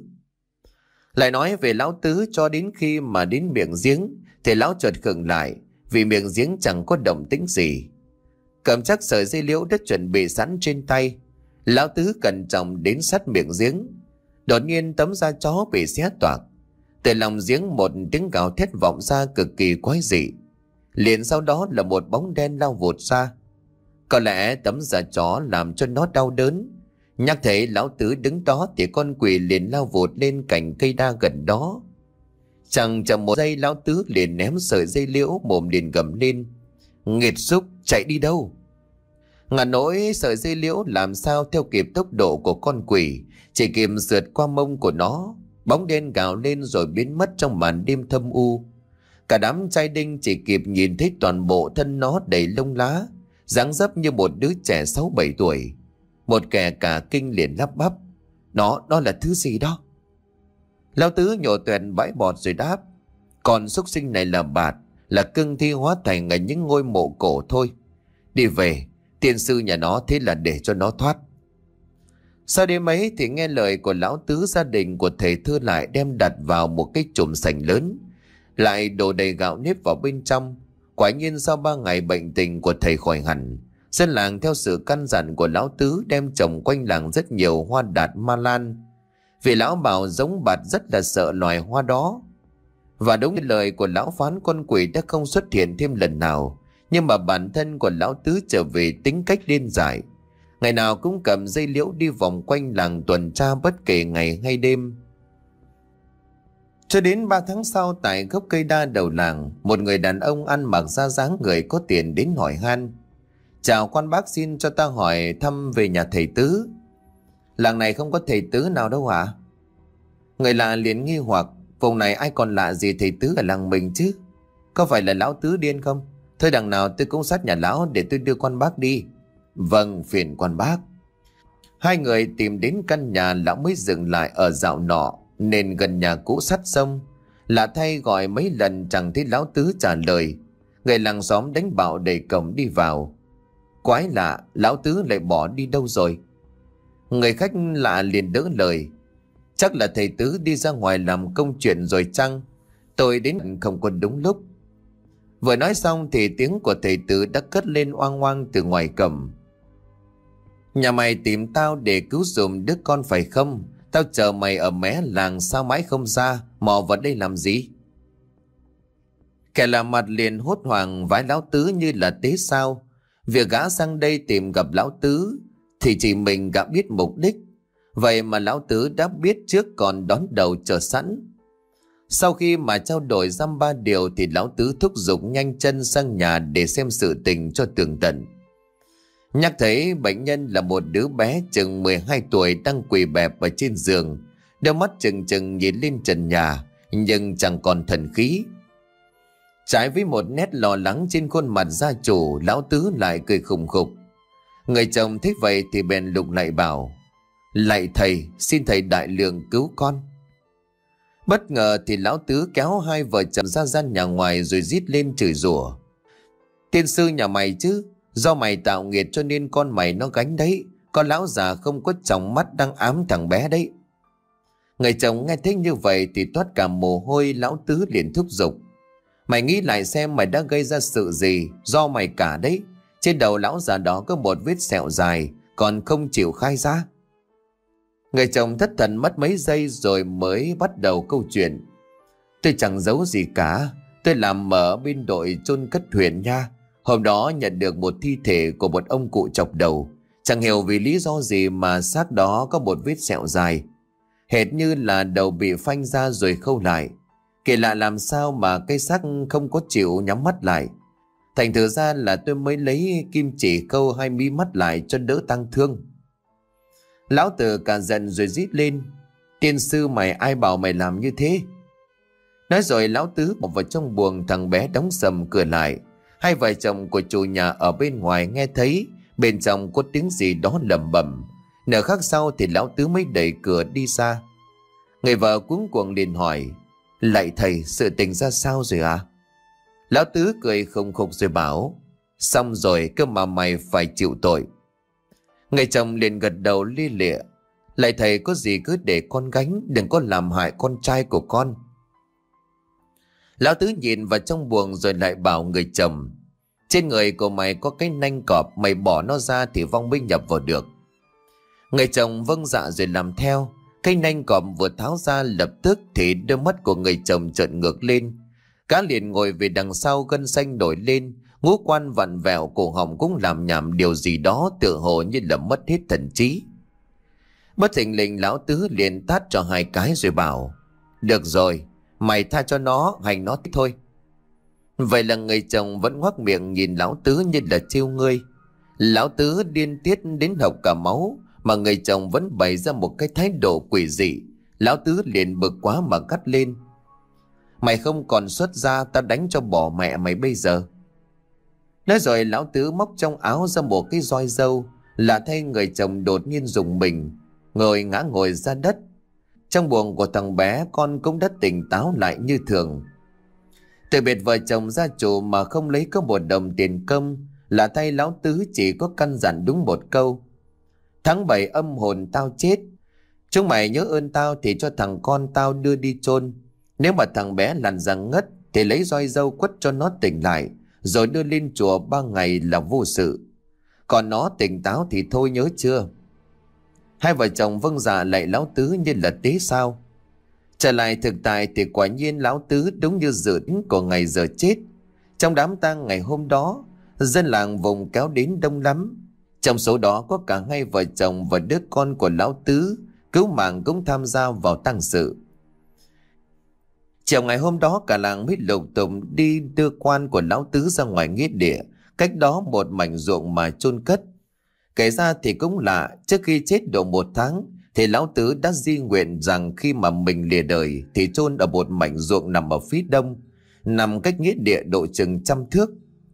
Lại nói về lão Tứ, cho đến khi mà đến miệng giếng thì lão chợt khựng lại, vì miệng giếng chẳng có động tĩnh gì. Cầm chắc sợi dây liễu đã chuẩn bị sẵn trên tay, lão Tứ cẩn trọng đến sát miệng giếng. Đột nhiên tấm da chó bị xé toạc. Từ lòng giếng một tiếng gào thét vọng ra cực kỳ quái dị. Liền sau đó là một bóng đen lao vụt ra. Có lẽ tấm da chó làm cho nó đau đớn. Nhắc thấy lão Tứ đứng đó thì con quỷ liền lao vụt lên cành cây đa gần đó. Chẳng chậm một giây, lão Tứ liền ném sợi dây liễu, mồm liền gầm lên: "Nghiệt xúc, chạy đi đâu!" Ngả nỗi sợi dây liễu làm sao theo kịp tốc độ của con quỷ, chỉ kịp sượt qua mông của nó. Bóng đen gào lên rồi biến mất trong màn đêm thâm u. Cả đám trai đinh chỉ kịp nhìn thấy toàn bộ thân nó đầy lông lá, dáng dấp như một đứa trẻ sáu bảy tuổi. Một kẻ cả kinh liền lắp bắp: Nó, đó là thứ gì đó?" Lão Tứ nhổ toẹt bãi bọt rồi đáp: "Còn súc sinh này là bạt, là cưng thi hóa thành ở những ngôi mộ cổ thôi. Đi về, tiên sư nhà nó thế là để cho nó thoát." Sau đêm ấy thì nghe lời của lão Tứ, gia đình của thầy Thư Lại đem đặt vào một cái chùm sành lớn, lại đổ đầy gạo nếp vào bên trong. Quả nhiên sau ba ngày bệnh tình của thầy khỏi hẳn. Dân làng theo sự căn dặn của lão Tứ đem trồng quanh làng rất nhiều hoa đạt ma lan, vì lão bảo giống bạt rất là sợ loài hoa đó. Và đúng như lời của lão phán, con quỷ đã không xuất hiện thêm lần nào. Nhưng mà bản thân của lão Tứ trở về tính cách điên dại, ngày nào cũng cầm dây liễu đi vòng quanh làng tuần tra bất kể ngày hay đêm. Cho đến ba tháng sau, tại gốc cây đa đầu làng, một người đàn ông ăn mặc ra dáng người có tiền đến hỏi han: "Chào quan bác, xin cho ta hỏi thăm về nhà thầy Tứ." "Làng này không có thầy Tứ nào đâu hả?" Người lạ liền nghi hoặc: "Vùng này ai còn lạ gì thầy Tứ ở làng mình chứ? Có phải là lão Tứ điên không? Thôi đằng nào tôi cũng sát nhà lão để tôi đưa quan bác đi." "Vâng, phiền quan bác." Hai người tìm đến căn nhà lão mới dừng lại ở dạo nọ, nên gần nhà cũ sát sông. Lạ thay, gọi mấy lần chẳng thấy lão Tứ trả lời. Người làng xóm đánh bạo đẩy cổng đi vào. Quái lạ, lão tứ lại bỏ đi đâu rồi? Người khách lạ liền đỡ lời. Chắc là thầy tứ đi ra ngoài làm công chuyện rồi chăng? Tôi đến không có đúng lúc. Vừa nói xong thì tiếng của thầy tứ đã cất lên oang oang từ ngoài cổng. Nhà mày tìm tao để cứu giùm đứa con phải không? Tao chờ mày ở mé làng sao mãi không ra, mò vào đây làm gì? Kẻ lạ mặt liền hốt hoảng vái lão tứ như là tế sao. Việc gã sang đây tìm gặp lão tứ thì chỉ mình gã biết mục đích. Vậy mà lão tứ đã biết trước còn đón đầu chờ sẵn. Sau khi mà trao đổi dăm ba điều thì lão tứ thúc giục nhanh chân sang nhà để xem sự tình cho tường tận. Nhắc thấy bệnh nhân là một đứa bé chừng mười hai tuổi đang quỳ bẹp ở trên giường, đôi mắt chừng chừng nhìn lên trần nhà nhưng chẳng còn thần khí. Trái với một nét lo lắng trên khuôn mặt gia chủ, lão tứ lại cười khùng khục. Người chồng thấy vậy thì bèn lục lại bảo: Lạy thầy, xin thầy đại lượng cứu con. Bất ngờ thì lão tứ kéo hai vợ chồng ra gian nhà ngoài rồi rít lên chửi rủa. Tiên sư nhà mày chứ, do mày tạo nghiệt cho nên con mày nó gánh đấy. Con lão già không có tròng mắt đang ám thằng bé đấy. Người chồng nghe thấy như vậy thì toát cả mồ hôi. Lão tứ liền thúc giục: Mày nghĩ lại xem mày đã gây ra sự gì, do mày cả đấy. Trên đầu lão già đó có một vết sẹo dài, còn không chịu khai ra. Người chồng thất thần mất mấy giây rồi mới bắt đầu câu chuyện. Tôi chẳng giấu gì cả. Tôi làm mở bên đội chôn cất huyện nha. Hôm đó nhận được một thi thể của một ông cụ chọc đầu. Chẳng hiểu vì lý do gì mà xác đó có một vết sẹo dài, hệt như là đầu bị phanh ra rồi khâu lại. Kỳ lạ làm sao mà cái xác không có chịu nhắm mắt lại. Thành thử ra là tôi mới lấy kim chỉ khâu hai mí mắt lại cho đỡ tăng thương. Lão tử cả giận rồi rít lên: Tiên sư mày, ai bảo mày làm như thế? Nói rồi lão tứ bỏ vào trong buồng. Thằng bé đóng sầm cửa lại. Hai vợ chồng của chủ nhà ở bên ngoài nghe thấy bên trong có tiếng gì đó lẩm bẩm. Nửa khắc sau thì lão tứ mới đẩy cửa đi xa. Người vợ cuống cuồng liền hỏi: Lạy thầy, sự tình ra sao rồi à? Lão tứ cười khùng khục rồi bảo: Xong rồi, cơ mà mày phải chịu tội. Người chồng liền gật đầu lia lịa: Lạy thầy, có gì cứ để con gánh, đừng có làm hại con trai của con. Lão tứ nhìn vào trong buồng rồi lại bảo người chồng: Trên người của mày có cái nanh cọp, mày bỏ nó ra thì vong mới nhập vào được. Người chồng vâng dạ rồi làm theo. Cái nanh cọp vừa tháo ra lập tức thì đôi mắt của người chồng trợn ngược lên. Cá liền ngồi về đằng sau, gân xanh nổi lên, ngũ quan vặn vẹo, cổ họng cũng làm nhảm điều gì đó, tựa hồ như là mất hết thần trí. Bất thình lình lão tứ liền tát cho hai cái rồi bảo: Được rồi, mày tha cho nó, hành nó thích thôi. Vậy là người chồng vẫn ngoác miệng nhìn lão tứ như là trêu ngươi. Lão tứ điên tiết đến hộc cả máu, mà người chồng vẫn bày ra một cái thái độ quỷ dị. Lão tứ liền bực quá mà gắt lên: Mày không còn xuất ra, tao đánh cho bỏ mẹ mày bây giờ. Nói rồi lão tứ móc trong áo ra một cái roi dâu. Là thay người chồng đột nhiên rùng mình, ngồi ngã ngồi ra đất. Trong buồng của thằng bé, con cũng đã tỉnh táo lại như thường. Từ biệt vợ chồng gia chủ mà không lấy có một đồng tiền công. Là thay lão tứ chỉ có căn dặn đúng một câu: Tháng bảy âm hồn tao chết, chúng mày nhớ ơn tao thì cho thằng con tao đưa đi chôn. Nếu mà thằng bé lằn ra ngất thì lấy roi dâu quất cho nó tỉnh lại, rồi đưa lên chùa ba ngày là vô sự. Còn nó tỉnh táo thì thôi, nhớ chưa? Hai vợ chồng vâng dạ lại lão tứ như là tế sao. Trở lại thực tại thì quả nhiên lão tứ đúng như dự tính của ngày giờ chết. Trong đám tang ngày hôm đó, dân làng vùng kéo đến đông lắm. Trong số đó có cả hai vợ chồng và đứa con của lão tứ cứu mạng cũng tham gia vào tang sự. Chiều ngày hôm đó cả làng mới lục tục đi đưa quan của lão tứ ra ngoài nghĩa địa, cách đó một mảnh ruộng mà chôn cất. Kể ra thì cũng lạ, trước khi chết độ một tháng thì lão tứ đã di nguyện rằng khi mà mình lìa đời thì chôn ở một mảnh ruộng nằm ở phía đông, nằm cách nghĩa địa độ chừng trăm thước.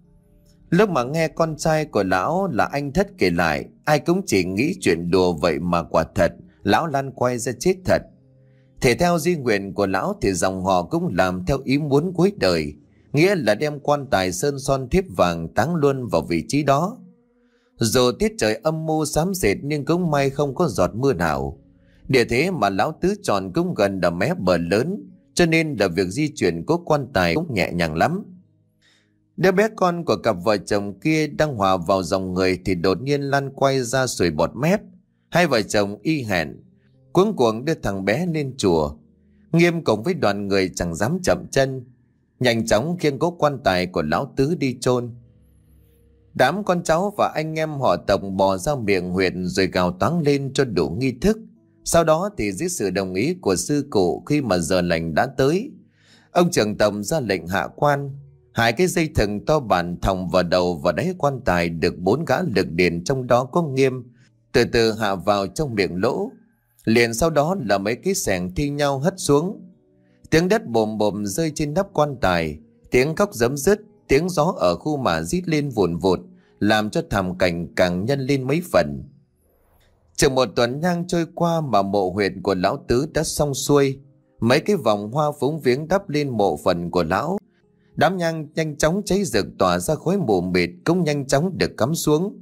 Lúc mà nghe con trai của lão là anh Thất kể lại, ai cũng chỉ nghĩ chuyện đùa, vậy mà quả thật lão lăn quay ra chết thật. Thể theo di nguyện của lão thì dòng họ cũng làm theo ý muốn cuối đời, nghĩa là đem quan tài sơn son thiếp vàng táng luôn vào vị trí đó. Dù tiết trời âm mưu xám xịt nhưng cũng may không có giọt mưa nào. Địa thế mà lão tứ chọn cũng gần đầm mé bờ lớn, cho nên là việc di chuyển của quan tài cũng nhẹ nhàng lắm. Đứa bé con của cặp vợ chồng kia đang hòa vào dòng người thì đột nhiên lăn quay ra sùi bọt mép. Hai vợ chồng y hẹn, cuống cuồng đưa thằng bé lên chùa. Nghiêm cùng với đoàn người chẳng dám chậm chân, nhanh chóng khiêng cố quan tài của lão tứ đi chôn. Đám con cháu và anh em họ tộc bò ra miệng huyệt rồi gào toáng lên cho đủ nghi thức. Sau đó thì dưới sự đồng ý của sư cụ, khi mà giờ lành đã tới, ông trưởng tộc ra lệnh hạ quan. Hai cái dây thừng to bản thòng vào đầu và đáy quan tài được bốn gã lực điền, trong đó có Nghiêm, từ từ hạ vào trong miệng lỗ. Liền sau đó là mấy cái xẻng thi nhau hất xuống. Tiếng đất bồm bồm rơi trên nắp quan tài, tiếng khóc giấm dứt, tiếng gió ở khu mả rít lên vùn vụt, làm cho thảm cảnh càng nhân lên mấy phần. Chừng một tuần nhang trôi qua mà mộ huyệt của lão tứ đã xong xuôi. Mấy cái vòng hoa phúng viếng đắp lên mộ phần của lão. Đám nhang nhanh chóng cháy rực tỏa ra khói mù mịt, cũng nhanh chóng được cắm xuống.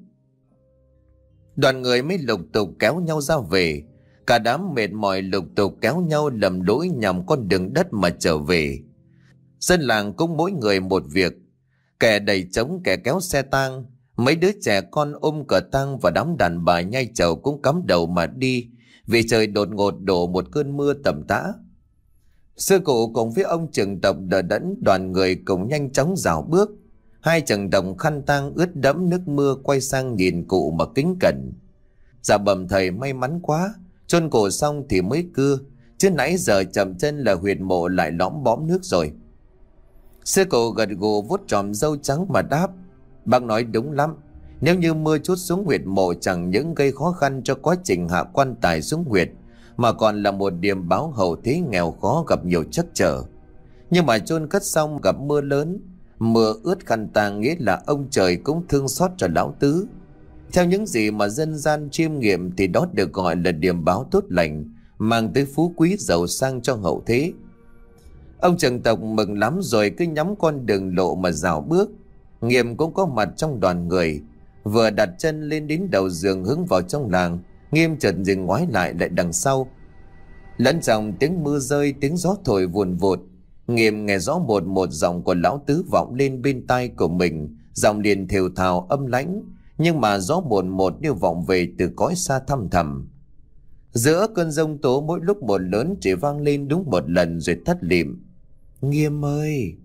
Đoàn người mới lục tục kéo nhau ra về. Cả đám mệt mỏi lục tục kéo nhau lầm lũi nhằm con đường đất mà trở về. Dân làng cũng mỗi người một việc, kẻ đẩy trống, kẻ kéo xe tang. Mấy đứa trẻ con ôm cờ tang và đám đàn bà nhai trầu cũng cắm đầu mà đi, vì trời đột ngột đổ một cơn mưa tầm tã. Sư cụ cùng với ông trưởng tộc đỡ đẫn đoàn người cùng nhanh chóng rảo bước. Hai chàng đồng khăn tang ướt đẫm nước mưa quay sang nhìn cụ mà kính cẩn. Dạ bẩm thầy, may mắn quá, chôn cổ xong thì mới cưa, chứ nãy giờ chậm chân là huyệt mộ lại lõm bõm nước rồi. Sư cụ gật gù vuốt tròm râu trắng mà đáp: Bác nói đúng lắm. Nếu như mưa trút xuống huyệt mộ chẳng những gây khó khăn cho quá trình hạ quan tài xuống huyệt, mà còn là một điểm báo hậu thế nghèo khó gặp nhiều trắc trở. Nhưng mà chôn cất xong gặp mưa lớn, mưa ướt khăn tang, nghĩa là ông trời cũng thương xót cho lão tứ. Theo những gì mà dân gian chiêm nghiệm thì đó được gọi là điểm báo tốt lành, mang tới phú quý giàu sang cho hậu thế. Ông trưởng tộc mừng lắm rồi cứ nhắm con đường lộ mà rảo bước. Nghiêm cũng có mặt trong đoàn người. Vừa đặt chân lên đến đầu giường hướng vào trong làng, Nghiêm chợt dừng ngoái lại lại đằng sau. Lẫn trong tiếng mưa rơi, tiếng gió thổi vùn vụt, Nghiêm nghe rõ một một giọng của lão tứ vọng lên bên tai của mình. Giọng liền thều thào âm lãnh, nhưng mà gió một một như vọng về từ cõi xa thăm thẳm. Giữa cơn giông tố mỗi lúc một lớn chỉ vang lên đúng một lần rồi thất lịm: Nghiêm ơi!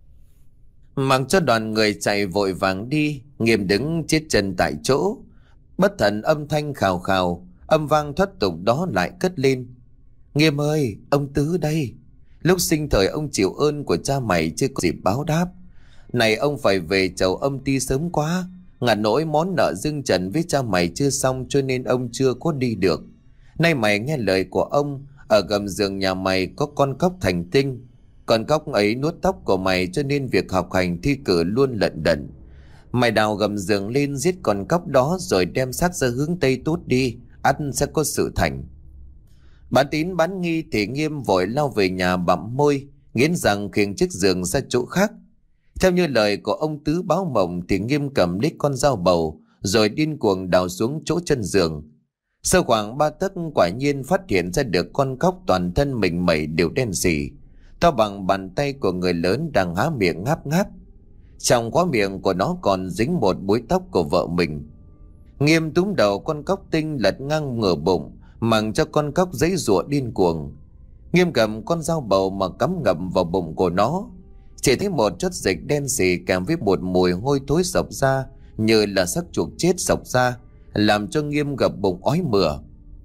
Mặc cho đoàn người chạy vội vàng đi, Nghiêm đứng chết chân tại chỗ. Bất thần âm thanh khào khào, âm vang thoát tục đó lại cất lên: Nghiêm ơi, ông Tứ đây. Lúc sinh thời ông chịu ơn của cha mày chưa có dịp báo đáp. Này ông phải về chầu âm ty sớm quá, ngặt nỗi món nợ dưng trần với cha mày chưa xong cho nên ông chưa có đi được. Nay mày nghe lời của ông, ở gầm giường nhà mày có con cóc thành tinh. Con cóc ấy nuốt tóc của mày cho nên việc học hành thi cử luôn lận đận. Mày đào gầm giường lên giết con cóc đó rồi đem xác ra hướng tây tốt đi, ắt sẽ có sự thành. Bán tín bán nghi thì Nghiêm vội lao về nhà bặm môi, nghiến rằng khiêng chiếc giường ra chỗ khác. Theo như lời của ông Tứ báo mộng thì Nghiêm cầm lấy con dao bầu rồi điên cuồng đào xuống chỗ chân giường. Sâu khoảng ba tấc quả nhiên phát hiện ra được con cóc toàn thân mình mẩy đều đen sì, to bằng bàn tay của người lớn đang há miệng ngáp ngáp. Trong khóe miệng của nó còn dính một búi tóc của vợ mình. Nghiêm túm đầu con cóc tinh lật ngang ngửa bụng, mặc cho con cóc giãy giụa điên cuồng. Nghiêm cầm con dao bầu mà cắm ngậm vào bụng của nó. Chỉ thấy một chút dịch đen sì kèm với một mùi hôi thối xộc ra, như là xác chuột chết xộc ra, làm cho Nghiêm gập bụng ói mửa.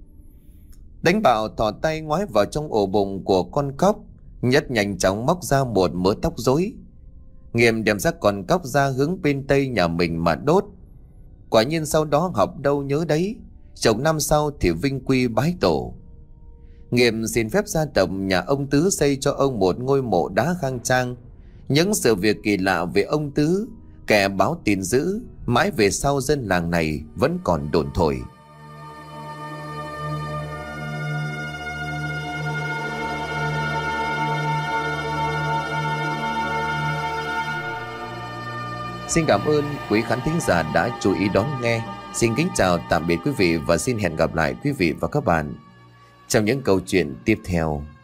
Đánh bạo thò tay ngoái vào trong ổ bụng của con cóc, Nhất nhanh chóng móc ra một mớ tóc rối. Nghiêm đem xác con cóc ra hướng bên tây nhà mình mà đốt. Quả nhiên sau đó học đâu nhớ đấy, chục năm sau thì vinh quy bái tổ. Nghiêm xin phép gia tộc nhà ông Tứ xây cho ông một ngôi mộ đá khang trang. Những sự việc kỳ lạ về ông Tứ, kẻ báo tin dữ, mãi về sau dân làng này vẫn còn đồn thổi. Xin cảm ơn quý khán thính giả đã chú ý đón nghe. Xin kính chào tạm biệt quý vị và xin hẹn gặp lại quý vị và các bạn trong những câu chuyện tiếp theo.